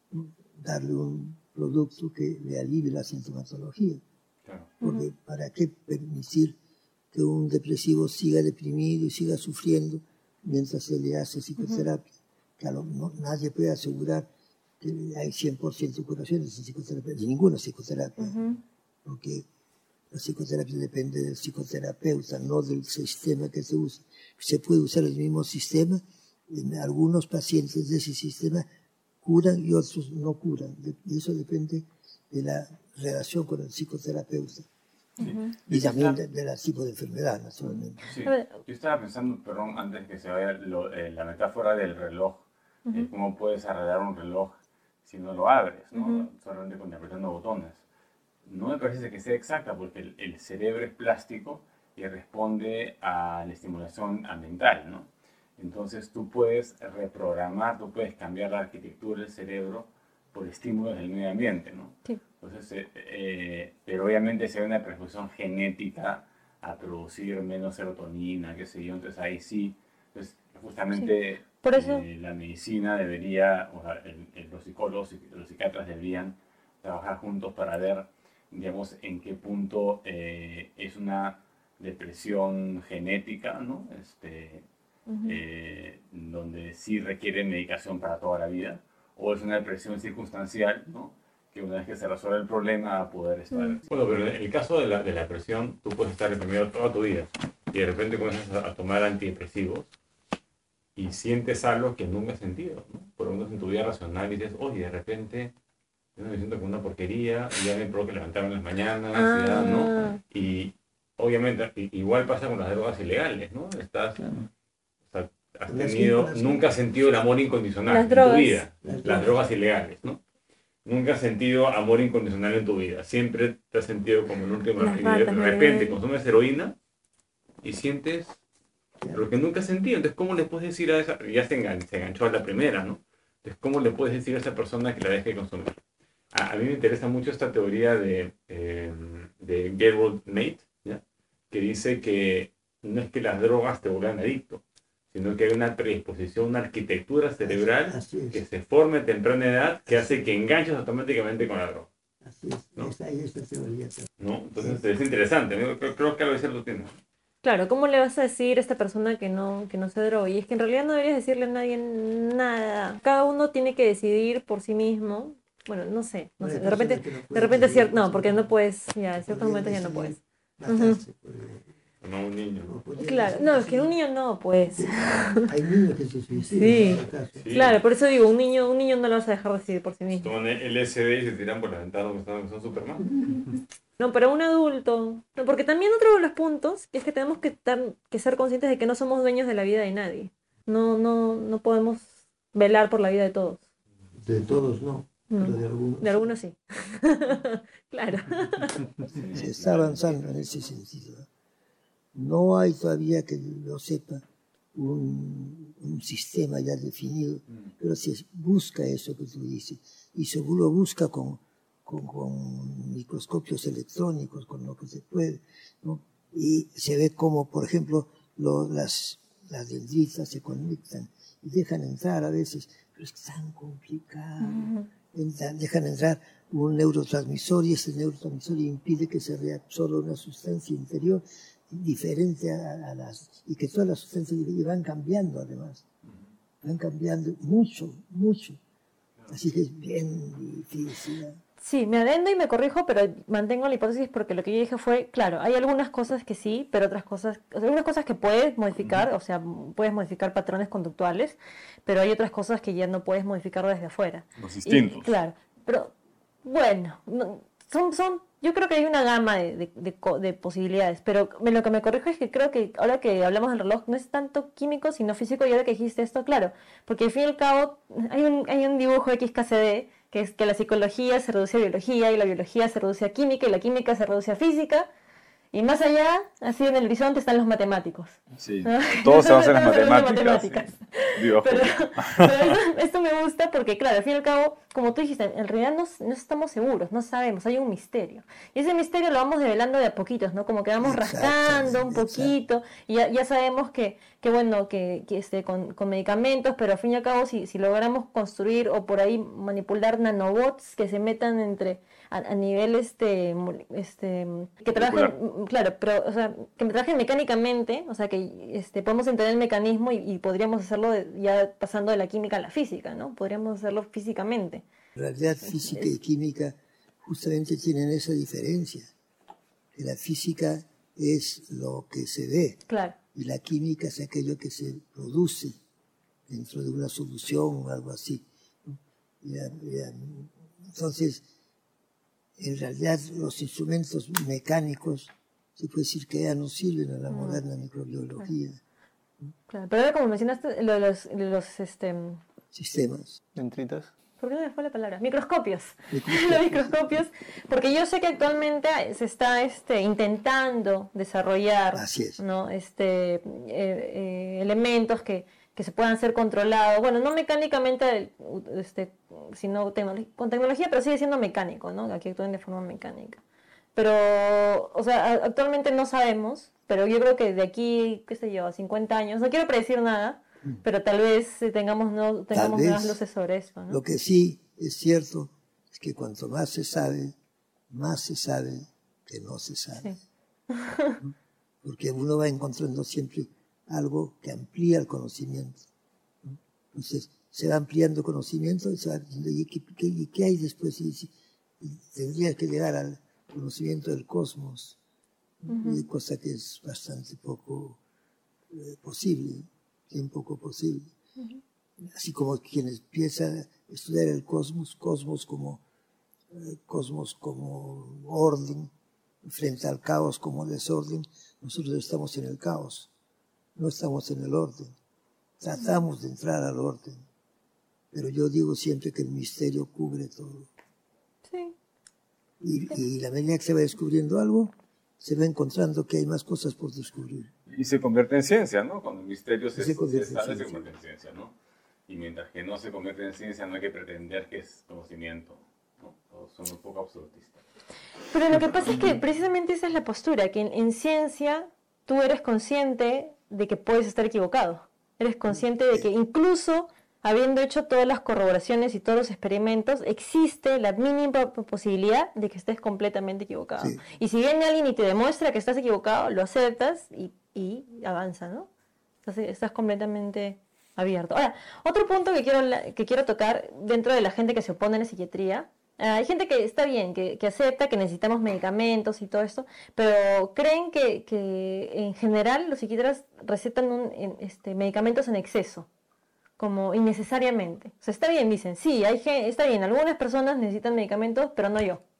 darle un producto que le alivie la sintomatología. Claro. Porque ¿para qué permitir que un depresivo siga deprimido y siga sufriendo mientras se le hace psicoterapia? Claro, nadie puede asegurar que hay 100% curaciones en psicoterapia, de ninguna psicoterapia, porque la psicoterapia depende del psicoterapeuta, no del sistema que se use. Se puede usar el mismo sistema, en algunos pacientes de ese sistema curan y otros no curan, y eso depende de la relación con el psicoterapeuta. Y también del tipo de enfermedad, naturalmente. Sí. Yo estaba pensando, perdón, antes que se vaya la metáfora del reloj, cómo puedes arreglar un reloj si no lo abres, ¿no? Solamente apretando botones. No me parece que sea exacta, porque el cerebro es plástico y responde a la estimulación ambiental, ¿no? Entonces tú puedes reprogramar, tú puedes cambiar la arquitectura del cerebro por estímulos del medio ambiente, ¿no? Sí. Entonces, pero obviamente si hay una predisposición genética a producir menos serotonina, qué sé yo, entonces ahí sí, pues justamente Por eso, la medicina debería, o sea, los psicólogos y los psiquiatras deberían trabajar juntos para ver, digamos, en qué punto es una depresión genética, ¿no? Donde sí requiere medicación para toda la vida, o es una depresión circunstancial, ¿no? Que una vez que se resuelve el problema va a poder estar. Bueno, pero en el caso de la depresión, tú puedes estar deprimido toda tu vida y de repente comienzas a tomar antidepresivos y sientes algo que nunca has sentido, ¿no? Por lo menos en tu vida racional dices, oye, de repente yo me siento como una porquería, y ya me provoca levantarme en las mañanas, ya, ¿no? Y obviamente igual pasa con las drogas ilegales, ¿no? Has tenido, nunca has sentido el amor incondicional en tu vida, las drogas ilegales, ¿no? Nunca has sentido amor incondicional en tu vida, siempre te has sentido como el último, y de repente consumes heroína y sientes lo que nunca has sentido. Entonces, ¿cómo le puedes decir a esa, ya se enganchó a la primera, ¿no? Entonces, ¿cómo le puedes decir a esa persona que la deje de consumir? A mí me interesa mucho esta teoría de Gerald Mate, ¿ya? Que dice que no es que las drogas te vuelvan adicto, sino que hay una predisposición, una arquitectura cerebral que se forma a temprana edad que hace que enganches automáticamente con la droga. Así es, ¿no? esta teoría. ¿No? Entonces es interesante, ¿no? Creo que a veces lo tiene. claro, ¿cómo le vas a decir a esta persona que no se drogue? Y es que en realidad no deberías decirle a nadie nada. Cada uno tiene que decidir por sí mismo. Bueno, no sé. De repente es cierto, no, porque no puedes, ya, en ciertos momentos ya no puedes. No, un niño. Claro, no, es que un niño no, pues. Hay niños que se suicidan. Sí. En este caso. Sí. Claro, por eso digo, un niño no lo vas a dejar decidir por sí mismo. Toman LSD y se tiran por la ventana que son Superman. No, pero un adulto. No, porque también otro de los puntos es que tenemos que ser conscientes de que no somos dueños de la vida de nadie. No podemos velar por la vida de todos. De todos no, No. pero de algunos. De algunos sí. Claro. Se está avanzando en ese sentido. No hay todavía, que lo sepa, un sistema ya definido, pero se busca eso que tú dices, y seguro busca con microscopios electrónicos, con lo que se puede, ¿no? Y se ve como, por ejemplo, las dendritas se conectan y dejan entrar a veces, pero es tan complicado. Dejan entrar un neurotransmisor y ese neurotransmisor impide que se reabsorba una sustancia interior diferente a las, y que todas las sustancias van cambiando además, van cambiando mucho, mucho, así que es bien difícil. Sí, me adendo y me corrijo, pero mantengo la hipótesis porque lo que yo dije fue, claro, hay algunas cosas que sí, pero otras cosas, o sea, algunas cosas que puedes modificar, o sea, puedes modificar patrones conductuales, pero hay otras cosas que ya no puedes modificar desde afuera. Los instintos. Claro, pero bueno, yo creo que hay una gama de posibilidades, pero lo que me corrijo es que creo que ahora que hablamos del reloj no es tanto químico sino físico, y ahora que dijiste esto, claro, porque al fin y al cabo hay un dibujo XKCD que es que la psicología se reduce a biología y la biología se reduce a química y la química se reduce a física. Y más allá, así en el horizonte, están los matemáticos. Sí, todo se basa en las matemáticas. Sí. Pero esto me gusta porque, claro, al fin y al cabo, como tú dijiste, en realidad no estamos seguros, no sabemos, hay un misterio. Y ese misterio lo vamos develando de a poquitos, ¿no? Como que vamos rascando un poquito y ya sabemos que con medicamentos, pero al fin y al cabo, si logramos construir o por ahí manipular nanobots que se metan a nivel que trabajen, claro, pero o sea, que trabajen mecánicamente, o sea, que podemos entender el mecanismo y podríamos hacerlo ya pasando de la química a la física, ¿no? Podríamos hacerlo físicamente. En realidad, física y química justamente tienen esa diferencia, que la física es lo que se ve, claro, y la química es aquello que se produce dentro de una solución o algo así, ¿no? Entonces, en realidad los instrumentos mecánicos se puede decir que ya no sirven a la moderna microbiología. Claro, pero ahora como mencionaste lo de los sistemas. Dendritas. ¿Por qué no me fue la palabra? Microscopios. Los microscopios, porque yo sé que actualmente se está intentando desarrollar, Así es, ¿no? Elementos que que se puedan ser controlados, bueno, no mecánicamente, sino con tecnología, pero sigue siendo mecánico, ¿no? Que actúen de forma mecánica. Pero, o sea, actualmente no sabemos, pero yo creo que de aquí, qué sé yo, a 50 años, no quiero predecir nada, pero tal vez tengamos nuevas luces sobre esto, ¿no? Lo que sí es cierto es que cuanto más se sabe que no se sabe. Sí. ¿No? Porque uno va encontrando siempre algo que amplía el conocimiento, ¿no? Entonces, se va ampliando conocimiento y se va diciendo, ¿y qué hay después? Y tendría que llegar al conocimiento del cosmos, ¿no? Cosa que es bastante poco posible, bien poco posible. Así como quienes empiezan a estudiar el cosmos como orden, frente al caos como desorden, nosotros estamos en el caos, no estamos en el orden. Tratamos de entrar al orden, pero yo digo siempre que el misterio cubre todo. Sí. Y la medida que se va descubriendo algo, se va encontrando que hay más cosas por descubrir. Y se convierte en ciencia, ¿no? Cuando el misterio se convierte convierte en ciencia, ¿no? Y mientras que no se convierte en ciencia, no hay que pretender que es conocimiento, ¿no? Todos son un poco absolutistas. Pero lo que pasa es que precisamente esa es la postura, que en ciencia tú eres consciente de que puedes estar equivocado. Eres consciente de que incluso habiendo hecho todas las corroboraciones y todos los experimentos, existe la mínima posibilidad de que estés completamente equivocado. Sí. Y si viene alguien y te demuestra que estás equivocado, lo aceptas y avanza, ¿no? Entonces estás completamente abierto. Ahora, otro punto que quiero tocar dentro de la gente que se opone a la psiquiatría. Hay gente que está bien, que acepta que necesitamos medicamentos y todo esto, pero creen que en general los psiquiatras recetan medicamentos en exceso, como innecesariamente. O sea, está bien, dicen, sí, está bien, algunas personas necesitan medicamentos, pero no yo.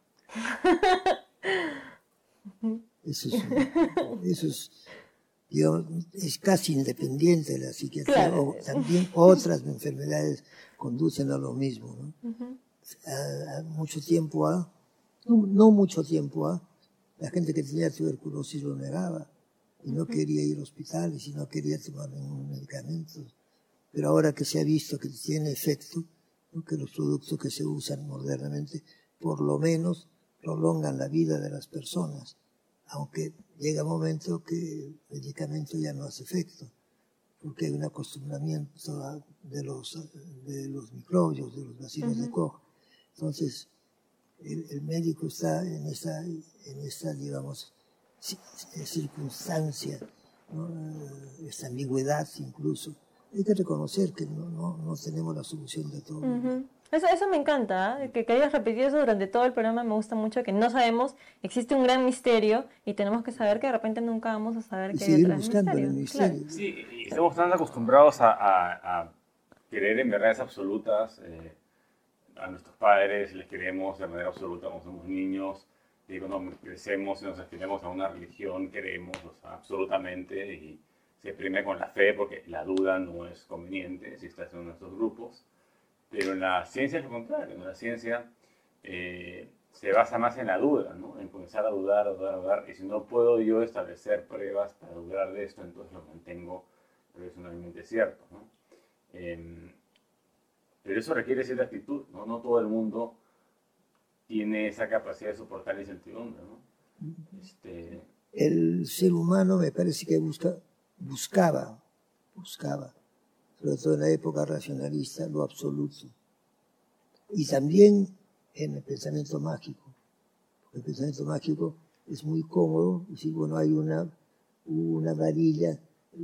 Eso es casi independiente de la psiquiatría. Claro. También otras enfermedades conducen a lo mismo, ¿no? Mucho tiempo no mucho tiempo la gente que tenía tuberculosis lo negaba y no quería ir a hospitales y no quería tomar ningún medicamento. Pero ahora que se ha visto que tiene efecto, ¿no? Que los productos que se usan modernamente por lo menos prolongan la vida de las personas, aunque llega un momento que el medicamento ya no hace efecto, porque hay un acostumbramiento de los microbios, de los bacilos de Koch. Entonces, el médico está en esa digamos, circunstancia, ¿no? Esta ambigüedad incluso. Hay que reconocer que no tenemos la solución de todo. Eso me encanta, que hayas repetido eso durante todo el programa. Me gusta mucho que no sabemos, existe un gran misterio y tenemos que saber que de repente nunca vamos a saber qué hay detrás del buscando misterio. el misterio. Claro. Sí, y estamos tan acostumbrados a creer en verdades absolutas. A nuestros padres les queremos de manera absoluta cuando somos niños, y cuando crecemos y nos aspiramos a una religión queremos, o sea, absolutamente, y se prime con la fe porque la duda no es conveniente si estás en uno de estos grupos. Pero en la ciencia es lo contrario. En la ciencia se basa más en la duda, ¿no? En comenzar a dudar, y si no puedo yo establecer pruebas para dudar de esto, entonces lo mantengo profesionalmente cierto, ¿no? Pero eso requiere cierta actitud, ¿no? No todo el mundo tiene esa capacidad de soportar la incertidumbre, ¿no? El ser humano me parece que buscaba, sobre todo en la época racionalista, lo absoluto. Y también en el pensamiento mágico. El pensamiento mágico es muy cómodo, decir, bueno, hay una varilla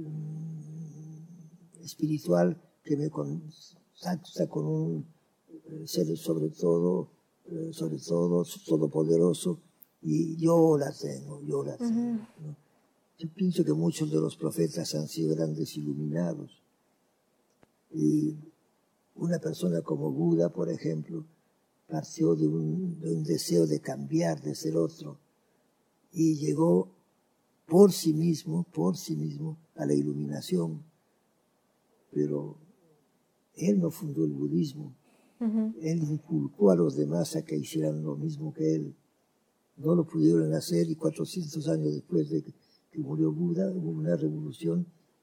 espiritual que me contacta con un ser sobre todo todopoderoso, y yo la tengo. ¿No? Yo pienso que muchos de los profetas han sido grandes iluminados. Y una persona como Buda, por ejemplo, partió de un deseo de cambiar, de ser otro, y llegó por sí mismo a la iluminación. Pero él no fundó el budismo. Él inculcó a los demás a que hicieran lo mismo que él. No lo pudieron hacer, y 400 años después de que murió Buda, hubo una revolución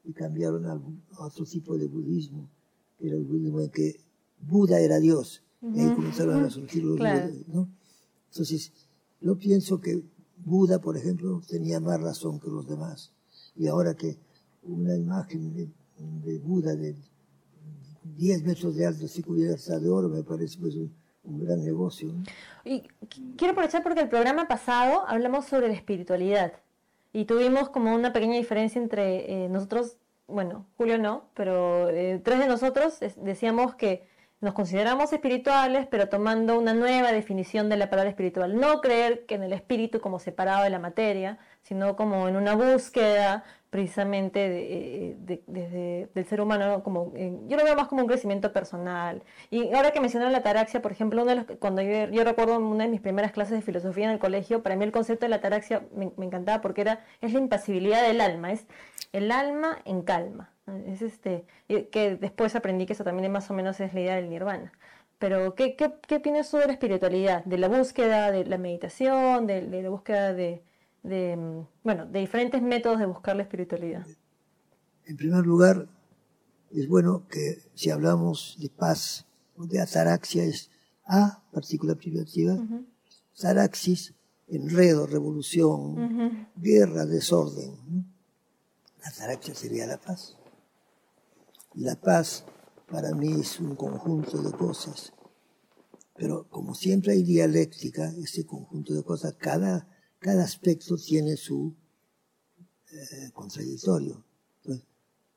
y cambiaron a otro tipo de budismo, que era el budismo en que Buda era Dios. Y ahí comenzaron a surgir los Claro. Budas, ¿no? Entonces, yo pienso que Buda, por ejemplo, tenía más razón que los demás. Y ahora que una imagen de Buda de 10 metros de alto, así cubierta de oro, me parece pues un gran negocio, ¿no? Y quiero aprovechar porque el programa pasado hablamos sobre la espiritualidad y tuvimos como una pequeña diferencia entre nosotros, bueno, Julio no, pero 3 de nosotros decíamos que nos consideramos espirituales, pero tomando una nueva definición de la palabra espiritual. No creer que en el espíritu como separado de la materia, sino como en una búsqueda precisamente del ser humano, ¿no? Como, yo lo veo más como un crecimiento personal. Y ahora que mencionaron la ataraxia, por ejemplo, cuando yo recuerdo una de mis primeras clases de filosofía en el colegio, para mí el concepto de la ataraxia me encantaba porque es la impasibilidad del alma, es el alma en calma. Es que después aprendí que eso también más o menos es la idea del nirvana. Pero, ¿qué opinas tú de la espiritualidad? De la búsqueda, de la meditación, de la búsqueda bueno, de diferentes métodos de buscar la espiritualidad. En primer lugar, es bueno que si hablamos de paz o de ataraxia es A, partícula privativa, ataraxis, enredo, revolución, guerra, desorden, ¿no? La ataraxia sería la paz. La paz para mí es un conjunto de cosas, pero como siempre hay dialéctica, ese conjunto de cosas, cada aspecto tiene su contradictorio. Entonces,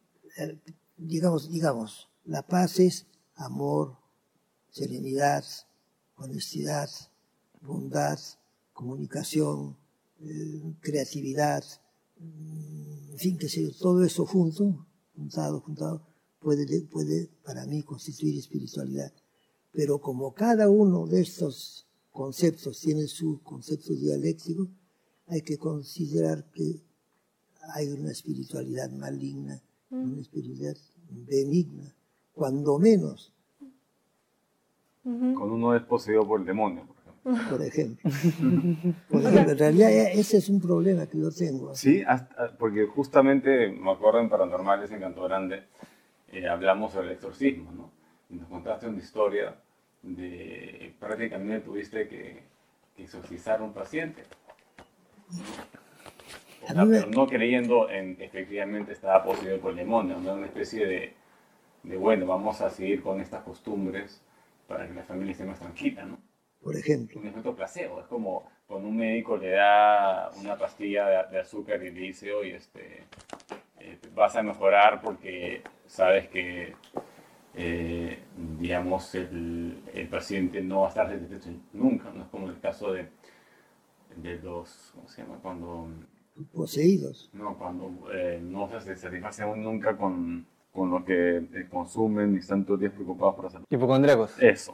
digamos, la paz es amor, serenidad, honestidad, bondad, comunicación, creatividad, en fin, que sé yo, todo eso juntado, puede para mí constituir espiritualidad. Pero como cada uno de estos conceptos tiene su concepto dialéctico, hay que considerar que hay una espiritualidad maligna, una espiritualidad benigna, cuando menos. Cuando uno es poseído por el demonio, Por ejemplo. En realidad ese es un problema que yo tengo. Sí, porque justamente, me acuerdo en Paranormales, en Canto Grande, hablamos sobre el exorcismo, ¿no? Y nos contaste una historia de prácticamente tuviste que exorcizar a un paciente. O sea, pero no creyendo en que efectivamente estaba poseído por el demonio, ¿no? Una especie de, bueno, vamos a seguir con estas costumbres para que la familia esté más tranquila, ¿no? Por ejemplo. Un efecto placebo, es como cuando un médico le da una pastilla de azúcar y le dice, oye, vas a mejorar porque sabes que, digamos, el paciente no va a estar satisfecho nunca, no es como el caso de los, ¿cómo se llama? Cuando poseídos. No, cuando no se satisfacen nunca con lo que consumen y están todo el día preocupados por hacerlo. Hipocondríacos. Eso.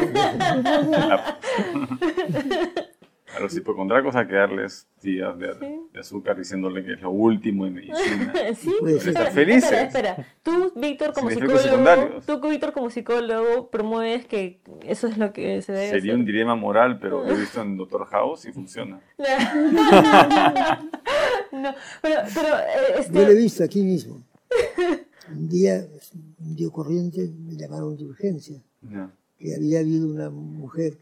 A los hipocondríacos hay que darles días de azúcar diciéndole que es lo último en medicina. Sí, Puede ser. Estar felices. Espera. Tú, Víctor, como Sin efectos psicólogo, promueves que eso es lo que se debe Sería hacer. un dilema moral, pero lo he visto en Doctor House y funciona. No, pero Yo lo he visto aquí mismo. Un día corriente me llamaron de urgencia, No. que había habido una mujer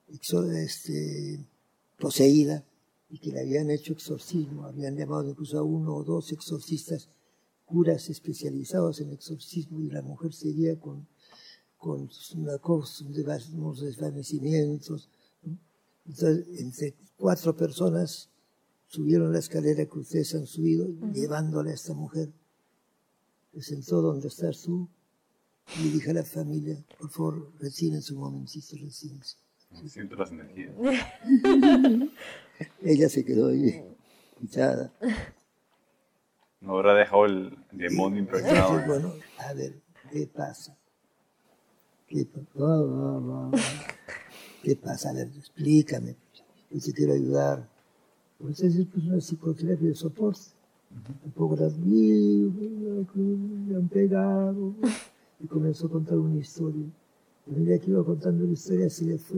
poseída y que le habían hecho exorcismo. Habían llamado incluso a 1 o 2 exorcistas, curas especializados en exorcismo, y la mujer seguía con una cosa, unos desvanecimientos, ¿no? Entonces, entre 4 personas subieron la escalera que ustedes han subido, llevándole a esta mujer. Se sentó donde estás tú y le dije a la familia, por favor, retírense un momentito, retírense. Siento las energías. Ella se quedó ahí, hinchada. No habrá dejado el demonio impregnado. Entonces, bueno, a ver, ¿qué pasa? ¿Qué pasa? A ver, explícame. Yo te quiero ayudar. Entonces, pues una psicoterapia de soporte. Un poco las me han pegado. Y comenzó a contar una historia. Y a medida que iba contando la historia, se le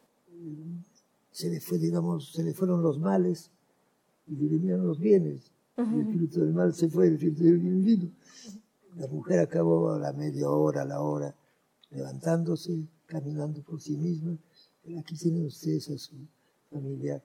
fueron los males y le vinieron los bienes. El espíritu del mal se fue, el espíritu del bien vino. La mujer acabó a la media hora, a la hora, levantándose, caminando por sí misma. Pero aquí tienen ustedes a su familiar.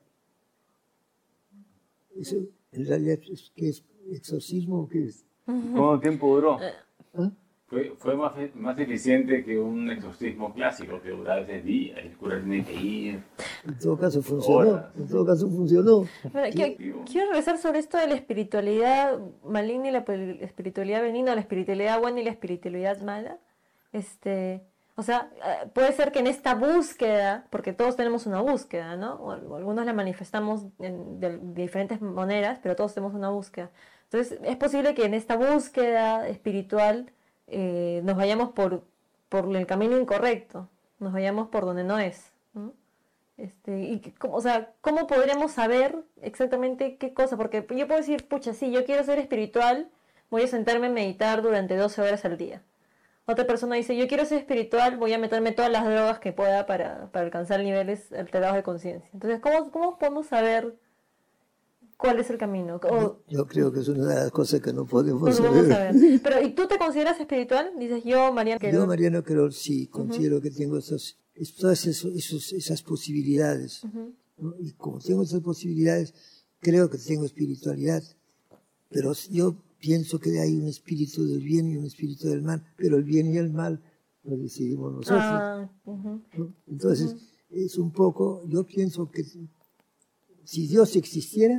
Eso en realidad ¿qué es exorcismo o qué es? ¿Cuánto tiempo duró? ¿Ah? Fue más eficiente que un exorcismo clásico que duraba 6 días, el cura tiene que ir. En todo caso funcionó. Horas. En todo caso funcionó. Bueno, quiero regresar sobre esto de la espiritualidad maligna y la espiritualidad benigna, la espiritualidad buena y la espiritualidad mala. O sea, puede ser que en esta búsqueda, porque todos tenemos una búsqueda, ¿no? O algunos la manifestamos de diferentes maneras, pero todos tenemos una búsqueda. Entonces, es posible que en esta búsqueda espiritual nos vayamos por el camino incorrecto, nos vayamos por donde no es, ¿no? O sea, ¿cómo podríamos saber exactamente qué cosa? Porque yo puedo decir, pucha, sí, yo quiero ser espiritual, voy a sentarme a meditar durante 12 horas al día. Otra persona dice, yo quiero ser espiritual, voy a meterme todas las drogas que pueda para alcanzar niveles alterados de conciencia. Entonces, ¿cómo podemos saber cuál es el camino? Yo creo que es una de las cosas que no podemos Pues saber. vamos a ver. Pero, ¿y tú te consideras espiritual? Dices, yo, Mariano Querol. Yo, Mariano Querol, sí, considero que tengo todas esas posibilidades. ¿No? Y como tengo esas posibilidades, creo que tengo espiritualidad. Pero yo pienso que hay un espíritu del bien y un espíritu del mal, pero el bien y el mal lo decidimos nosotros. ¿No? Entonces, es un poco, yo pienso que si Dios existiera,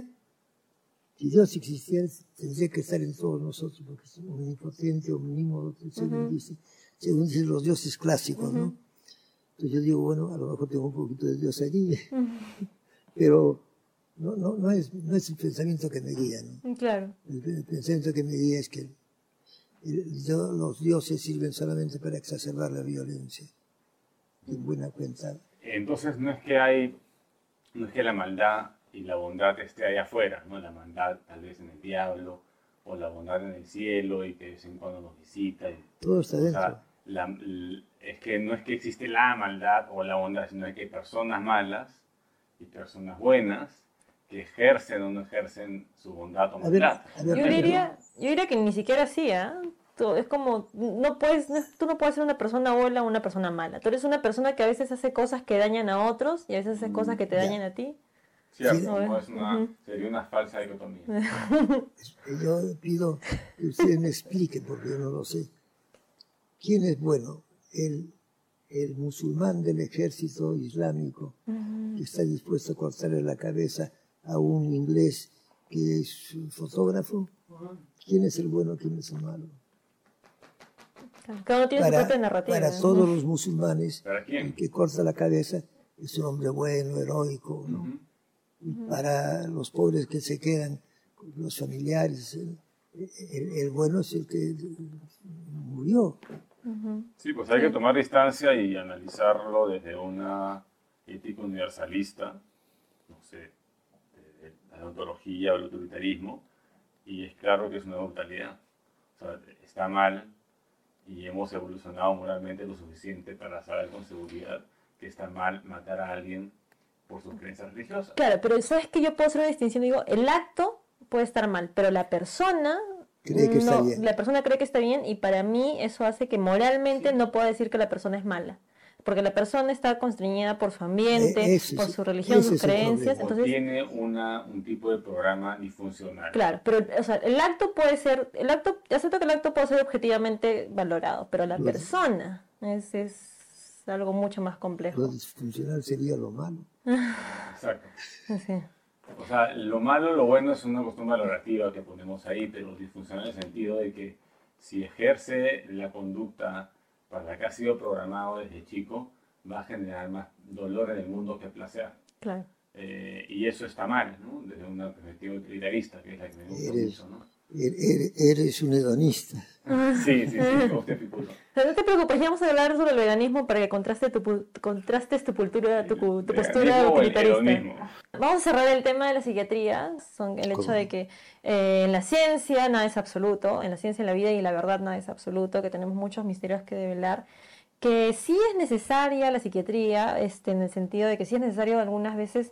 tendría que estar en todos nosotros, porque es omnipotente, omnímodo, según dicen los dioses clásicos, ¿no? Entonces yo digo, bueno, a lo mejor tengo un poquito de Dios allí, pero no es el pensamiento que me guía, ¿no? Claro. El pensamiento que me guía es que los dioses sirven solamente para exacerbar la violencia. En buena cuenta. Entonces no es que la maldad y la bondad esté allá afuera, ¿no? La maldad tal vez en el diablo, o la bondad en el cielo y que de vez en cuando nos visita. Todo está dentro. O sea, es que no es que existe la maldad o la bondad, sino que hay personas malas y personas buenas que ejercen o no ejercen su bondad o maldad. Yo diría que ni siquiera así, ¿eh? Es como, tú no puedes ser una persona buena o una persona mala. Tú eres una persona que a veces hace cosas que dañan a otros y a veces hace cosas que te dañan a ti. Cierto, no sería una falsa dicotomía. Yo pido que ustedes me expliquen, porque yo no lo sé. ¿Quién es bueno? El musulmán del ejército islámico que está dispuesto a cortarle la cabeza a un inglés que es fotógrafo. ¿Quién es el bueno? ¿Quién es el malo? Cada uno tiene su propia narrativa. Para todos los musulmanes, el que corta la cabeza es un hombre bueno, heroico, ¿no? Y para los pobres que se quedan, los familiares, el bueno es el que murió. Sí, pues hay que tomar distancia y analizarlo desde una ética universalista, no sé, de la ontología o el autoritarismo, y es claro que es una brutalidad. O sea, está mal y hemos evolucionado moralmente lo suficiente para saber con seguridad que está mal matar a alguien por sus creencias religiosas. Claro, pero sabes que yo puedo hacer una distinción, digo, el acto puede estar mal, pero la persona cree que está bien. La persona cree que está bien y para mí eso hace que moralmente no pueda decir que la persona es mala. Porque la persona está constreñida por su ambiente, por su religión, sus creencias. Entonces, tiene un tipo de programa disfuncional. Claro, pero o sea, el acto puede ser, acepto que el acto puede ser objetivamente valorado, pero la persona es algo mucho más complejo. Lo disfuncional sería lo malo. Exacto. Sí. O sea, lo malo, lo bueno es una costumbre valorativa que ponemos ahí, pero disfuncional en el sentido de que si ejerce la conducta para la que ha sido programado desde chico, va a generar más dolor en el mundo que placer. Claro. Y eso está mal, ¿no? Desde una perspectiva utilitarista, que es la que me gusta mucho, ¿no? Eres un hedonista. Sí, me gusta Epicuro. No te preocupes, ya vamos a hablar sobre el veganismo para que contrastes tu postura utilitarista. Vamos a cerrar el tema de la psiquiatría, el hecho de que en la ciencia nada es absoluto, en la ciencia, en la vida y en la verdad nada es absoluto, que tenemos muchos misterios que develar, que sí es necesaria la psiquiatría, en el sentido de que sí es necesario algunas veces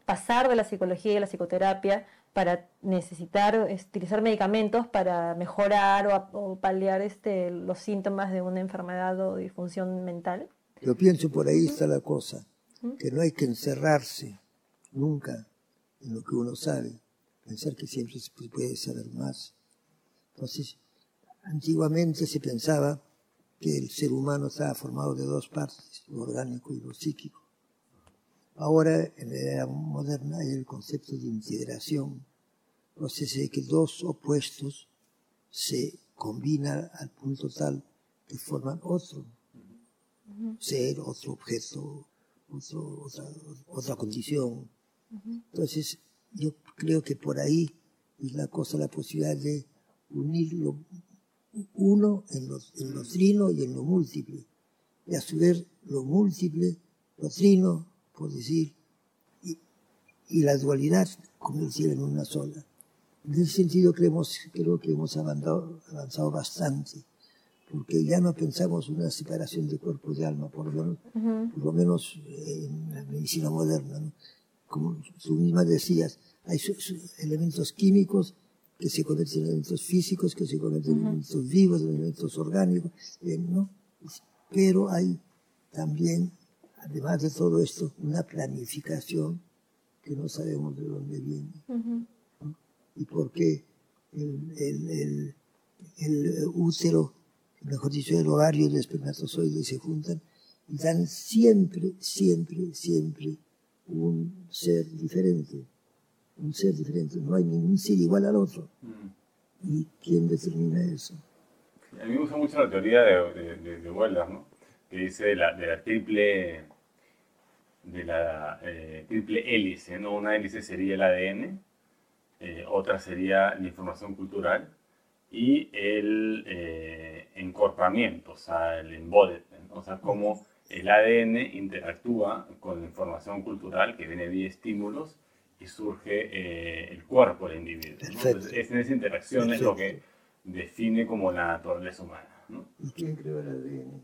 pasar de la psicología y la psicoterapia para necesitar utilizar medicamentos para mejorar o paliar los síntomas de una enfermedad o disfunción mental? Yo pienso por ahí está la cosa, que no hay que encerrarse nunca en lo que uno sabe, pensar que siempre se puede saber más. Entonces, antiguamente se pensaba que el ser humano estaba formado de dos partes, lo orgánico y lo psíquico. Ahora, en la era moderna, hay el concepto de integración. Entonces, de que dos opuestos se combinan al punto tal que forman otro ser, otro objeto, otra condición. Entonces, yo creo que por ahí es la cosa, la posibilidad de unir lo uno en lo trino y en lo múltiple, y a su vez lo múltiple, lo trino, por decir, y la dualidad convertir en una sola. En ese sentido creo que hemos avanzado bastante, porque ya no pensamos una separación de cuerpo y de alma, por lo menos en la medicina moderna, ¿no? Como tú misma decías, hay elementos químicos que se convierten en elementos físicos, que se convierten en elementos vivos, en elementos orgánicos, ¿no? Pero hay también, además de todo esto, una planificación que no sabemos de dónde viene, ¿no? Y por qué el útero, mejor dicho, el ovario y el espermatozoide se juntan y dan siempre un ser diferente. Un ser diferente, no hay ningún ser igual al otro. ¿Y quién determina eso? A mí me gusta mucho la teoría de Wheeler, ¿no? Que dice de la triple hélice, ¿no? Una hélice sería el ADN, otra sería la información cultural y el encorpamiento, o sea, el embodiment, o sea, cómo el ADN interactúa con la información cultural que viene vía estímulos y surge el cuerpo del individuo, ¿no? Entonces, es en esa interacción es lo que define como la naturaleza humana, ¿no? ¿Y quién creó el ADN?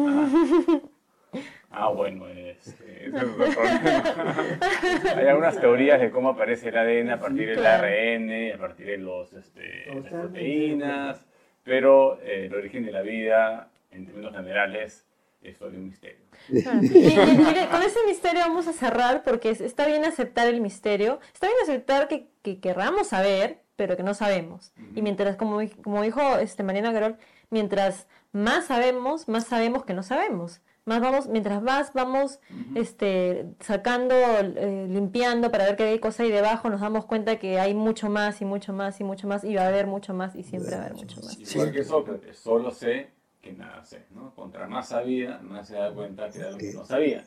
Bueno, ese es otro problema. Hay algunas teorías de cómo aparece el ADN a partir del ARN, a partir de las proteínas, pero el origen de la vida, en términos generales, es todo un misterio. Claro. Y mire, con ese misterio vamos a cerrar porque está bien aceptar el misterio, está bien aceptar que querramos saber, pero que no sabemos. Y mientras, como dijo Mariana Garol, mientras más sabemos que no sabemos. Mientras más vamos sacando, limpiando para ver qué cosa hay debajo, nos damos cuenta que hay mucho más y mucho más y mucho más, y va a haber mucho más y siempre va a haber mucho más. Igual que Sócrates, solo sé que nada sé, ¿no? Contra más sabía, más se da cuenta que era lo que no sabía.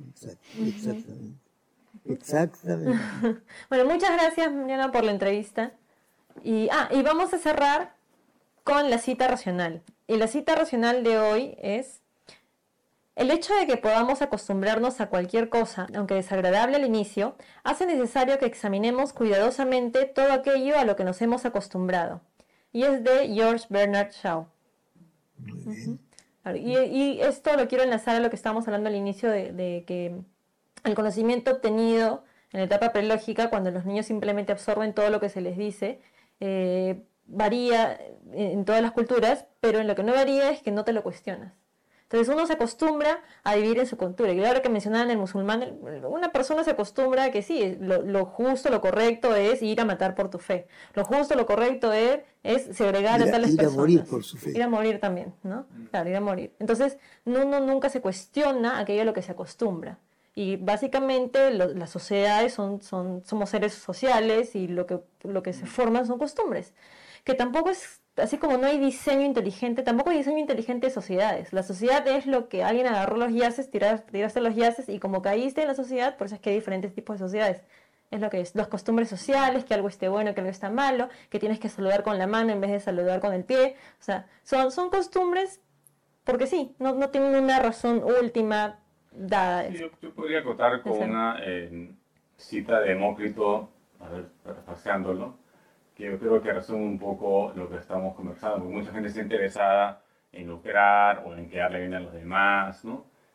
Exactamente. Bueno, muchas gracias, Mariana, por la entrevista. Y vamos a cerrar con la cita racional. Y la cita racional de hoy es: el hecho de que podamos acostumbrarnos a cualquier cosa, aunque desagradable al inicio, hace necesario que examinemos cuidadosamente todo aquello a lo que nos hemos acostumbrado. Y es de George Bernard Shaw. Muy bien. Y esto lo quiero enlazar a lo que estábamos hablando al inicio de que el conocimiento obtenido en la etapa prelógica, cuando los niños simplemente absorben todo lo que se les dice, varía en todas las culturas, pero en lo que no varía es que no te lo cuestionas. Entonces uno se acostumbra a vivir en su cultura. Y ahora que mencionaban el musulmán, una persona se acostumbra a que sí, lo justo, lo correcto es ir a matar por tu fe. Lo justo, lo correcto es segregar a tales personas. Ir a morir por su fe. Ir a morir también, ¿no? Claro, ir a morir. Entonces uno nunca se cuestiona aquello a lo que se acostumbra. Y básicamente las sociedades somos seres sociales y lo que se forman son costumbres. Que tampoco es... Así como no hay diseño inteligente, tampoco hay diseño inteligente de sociedades. La sociedad es lo que alguien agarró los yaces, tiraste los yaces y como caíste en la sociedad, por eso es que hay diferentes tipos de sociedades. Es lo que es, las costumbres sociales, que algo esté bueno, que algo está malo, que tienes que saludar con la mano en vez de saludar con el pie. O sea, son costumbres porque sí, no tienen una razón última dada. Sí, yo podría acotar con una cita de Demócrito, a ver, parafraseándolo, que yo creo que resume un poco lo que estamos conversando, porque mucha gente está interesada en lucrar o en quedarle bien a los demás, ¿no?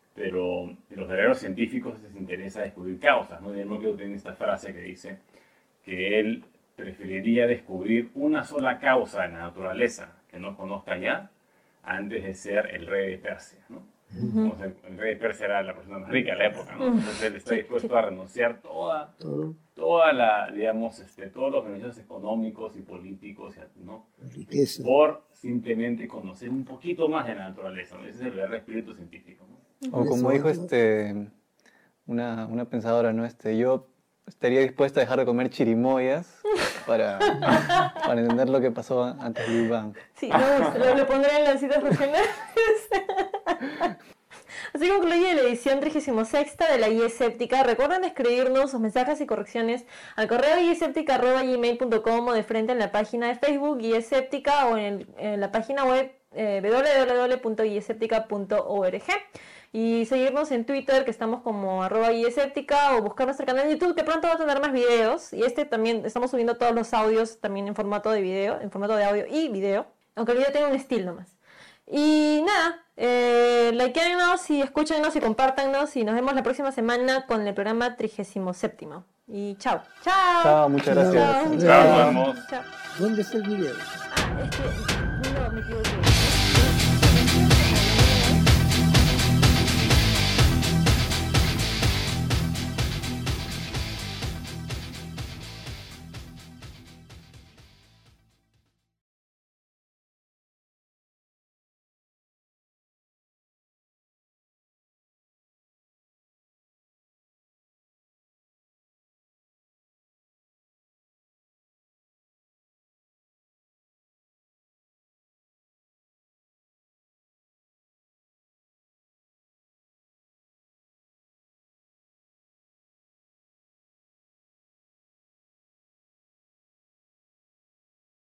pero los verdaderos científicos les interesa descubrir causas, ¿no? Y Demócrito tiene esta frase que dice que él preferiría descubrir una sola causa en la naturaleza que no conozca ya antes de ser el rey de Persia, ¿no? Entonces, el rey de Persia era la persona más rica de la época, ¿no? Entonces él está dispuesto a renunciar toda la, digamos, todos los beneficios económicos y políticos, ¿no? Riqueza. Por simplemente conocer un poquito más de la naturaleza, ¿no? Ese es el verdadero espíritu científico, ¿no? O como dijo una pensadora, ¿no? Yo estaría dispuesta a dejar de comer chirimoyas para entender lo que pasó antes del Big Bang. Sí, lo pondré en las citas regionales. Así concluye la edición 36 de la Guía Escéptica. Recuerden escribirnos sus mensajes y correcciones al correo guiaescéptica@gmail.com o de frente en la página de Facebook Guía Escéptica o en la página web www.guiaescéptica.org. Y seguirnos en Twitter, que estamos como @guiaescéptica, o buscar nuestro canal de YouTube, que pronto va a tener más videos. Y también estamos subiendo todos los audios también en formato de video, en formato de audio y video, aunque el video tenga un estilo nomás. Y nada, likeennos y escúchenos y compártanos, y nos vemos la próxima semana con el programa 37. Y chao. Chao. Chao, muchas gracias. Chao, nos vemos. Chao. ¿Dónde está el video? No, me equivoqué.